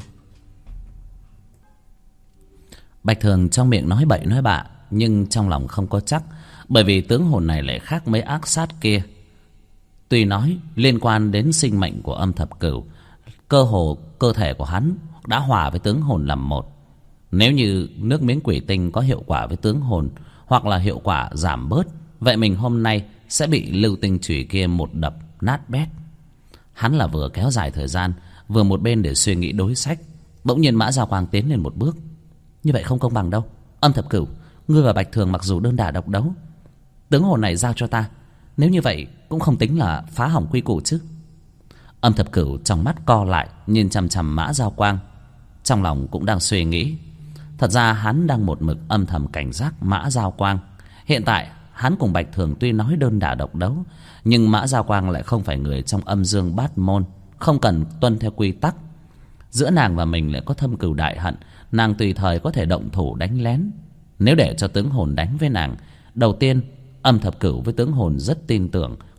Bạch Thường trong miệng nói bậy nói bạ, nhưng trong lòng không có chắc, bởi vì tướng hồn này lại khác mấy ác sát kia. Tuy nói liên quan đến sinh mệnh của Âm Thập Cửu, cơ thể của hắn đã hòa với tướng hồn làm một. Nếu như nước miếng quỷ tinh có hiệu quả với tướng hồn, hoặc là hiệu quả giảm bớt, vậy mình hôm nay sẽ bị lưu tinh chùy kia một đập nát bét. Hắn là vừa kéo dài thời gian, vừa một bên để suy nghĩ đối sách. Bỗng nhiên Mã Giao Quang tiến lên một bước. Như vậy không công bằng đâu. Âm Thập Cửu, ngươi và Bạch Thường mặc dù đơn đả độc đấu, tướng hồn này giao cho ta, nếu như vậy cũng không tính là phá hỏng quy củ chứ? Âm Thập Cửu trong mắt co lại, nhìn chằm chằm Mã Giao Quang, trong lòng cũng đang suy nghĩ. Thật ra hắn đang một mực âm thầm cảnh giác Mã Giao Quang. Hiện tại hắn cùng Bạch Thường tuy nói đơn đả độc đấu, nhưng Mã Giao Quang lại không phải người trong âm dương bát môn, không cần tuân theo quy tắc. Giữa nàng và mình lại có thâm cừu đại hận, nàng tùy thời có thể động thủ đánh lén. Nếu để cho tướng hồn đánh với nàng, đầu tiên Âm Thập Cửu với tướng hồn rất tin tưởng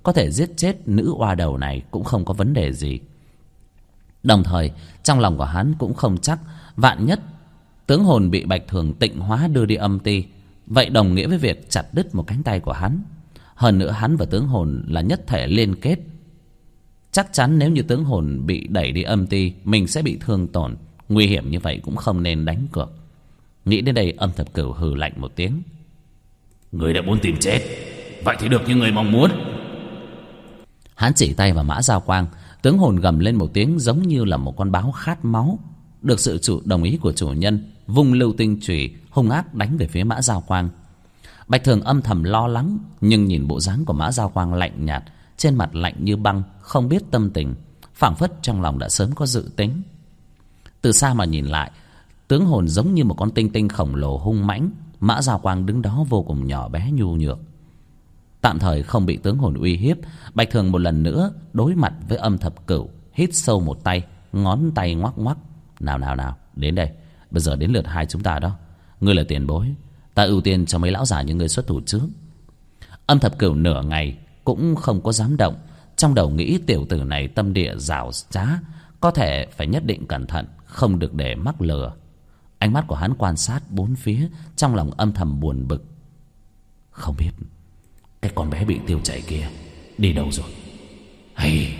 có thể giết chết nữ oa đầu này cũng không có vấn đề gì. Đồng thời trong lòng của hắn cũng không chắc, vạn nhất tướng hồn bị Bạch Thường tịnh hóa đưa đi âm ti, vậy đồng nghĩa với việc chặt đứt một cánh tay của hắn. Hơn nữa hắn và tướng hồn là nhất thể liên kết, chắc chắn nếu như tướng hồn bị đẩy đi âm ti, mình sẽ bị thương tổn. Nguy hiểm như vậy cũng không nên đánh cược. Nghĩ đến đây, Âm Thập Cửu hừ lạnh một tiếng. Người đã muốn tìm chết, vậy thì được như người mong muốn. Hắn chỉ tay vào Mã Giao Quang. Tướng hồn gầm lên một tiếng giống như là một con báo khát máu. Được sự đồng ý của chủ nhân, vung lưu tinh chùy hung ác đánh về phía Mã Giao Quang. Bạch Thường âm thầm lo lắng, nhưng nhìn bộ dáng của Mã Giao Quang lạnh nhạt, trên mặt lạnh như băng, không biết tâm tình, phảng phất trong lòng đã sớm có dự tính. Từ xa mà nhìn lại, tướng hồn giống như một con tinh tinh khổng lồ hung mãnh, Mã Giao Quang đứng đó vô cùng nhỏ bé nhu nhược. Tạm thời không bị tướng hồn uy hiếp, Bạch Thường một lần nữa đối mặt với Âm Thập Cửu, hít sâu một tay, ngón tay ngoắc ngoắc. Nào, đến đây, bây giờ đến lượt hai chúng ta đó. Ngươi là tiền bối, ta ưu tiên cho mấy lão già như ngươi xuất thủ trước. Âm Thập Cửu nửa ngày cũng không có dám động, trong đầu nghĩ tiểu tử này tâm địa giảo trá, có thể phải nhất định cẩn thận, không được để mắc lừa. Ánh mắt của hắn quan sát bốn phía, trong lòng âm thầm buồn bực. Không biết cái con bé bị tiêu chảy kia đi đâu rồi? Hay...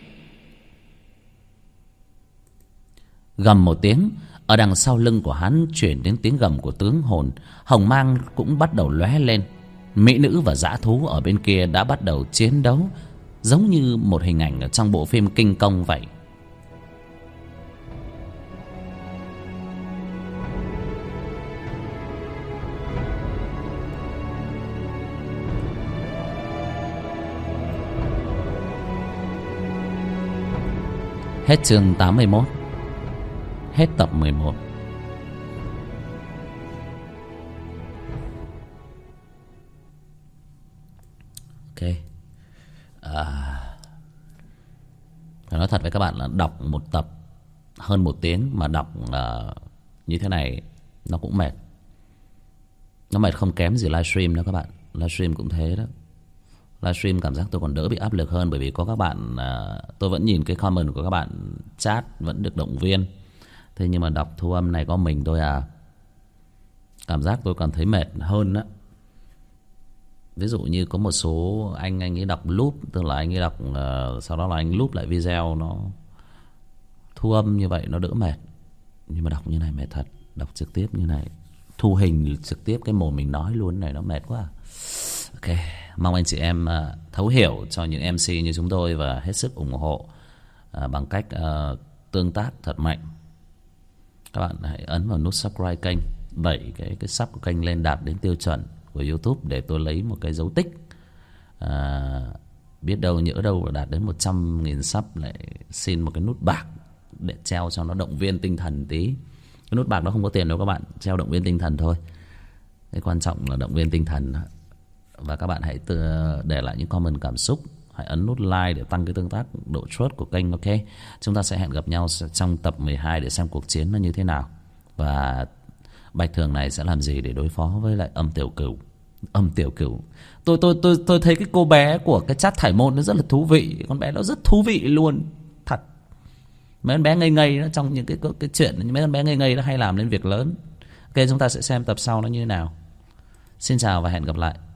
Gầm một tiếng, ở đằng sau lưng của hắn chuyển đến tiếng gầm của tướng hồn. Hồng mang cũng bắt đầu lóe lên. Mỹ nữ và dã thú ở bên kia đã bắt đầu chiến đấu, giống như một hình ảnh ở trong bộ phim Kinh Công vậy. Hết chương 81. Hết tập 11. Ok. Phải nói thật với các bạn là đọc một tập hơn 1 tiếng mà đọc như thế này nó cũng mệt. Nó mệt không kém gì livestream đâu các bạn. Livestream cũng thế đó. Livestream cảm giác tôi còn đỡ bị áp lực hơn, bởi vì có các bạn, tôi vẫn nhìn cái comment của các bạn chat, vẫn được động viên. Thế nhưng mà đọc thu âm này có mình tôi à, cảm giác tôi còn thấy mệt hơn đó. Ví dụ như có một số anh ấy đọc loop, tức là anh ấy đọc sau đó là anh loop lại video, nó thu âm như vậy nó đỡ mệt. Nhưng mà đọc như này mệt thật. Đọc trực tiếp như này, thu hình trực tiếp cái mồm mình nói luôn này, nó mệt quá. Ok, mong anh chị em thấu hiểu cho những MC như chúng tôi và hết sức ủng hộ bằng cách tương tác thật mạnh. Các bạn hãy ấn vào nút subscribe kênh, đẩy cái sub của kênh lên đạt đến tiêu chuẩn của YouTube để tôi lấy một cái dấu tích. Biết đâu nhỡ đâu đạt đến 100.000 sub lại xin một cái nút bạc để treo cho nó động viên tinh thần tí. Cái nút bạc nó không có tiền đâu các bạn, treo động viên tinh thần thôi. Cái quan trọng là động viên tinh thần. Và các bạn hãy để lại những comment cảm xúc, hãy ấn nút like để tăng cái tương tác, độ trust của kênh. Ok, chúng ta sẽ hẹn gặp nhau trong tập 12 để xem cuộc chiến nó như thế nào, và Bạch Thường này sẽ làm gì để đối phó với lại Âm Tiểu Cửu. Âm Tiểu Cửu, tôi thấy cái cô bé của cái chat Thải Môn nó rất là thú vị. Con bé nó rất thú vị luôn, thật. Mấy con bé ngây ngây đó, trong những cái chuyện mấy con bé ngây ngây nó hay làm lên việc lớn. Ok, chúng ta sẽ xem tập sau nó như thế nào. Xin chào và hẹn gặp lại.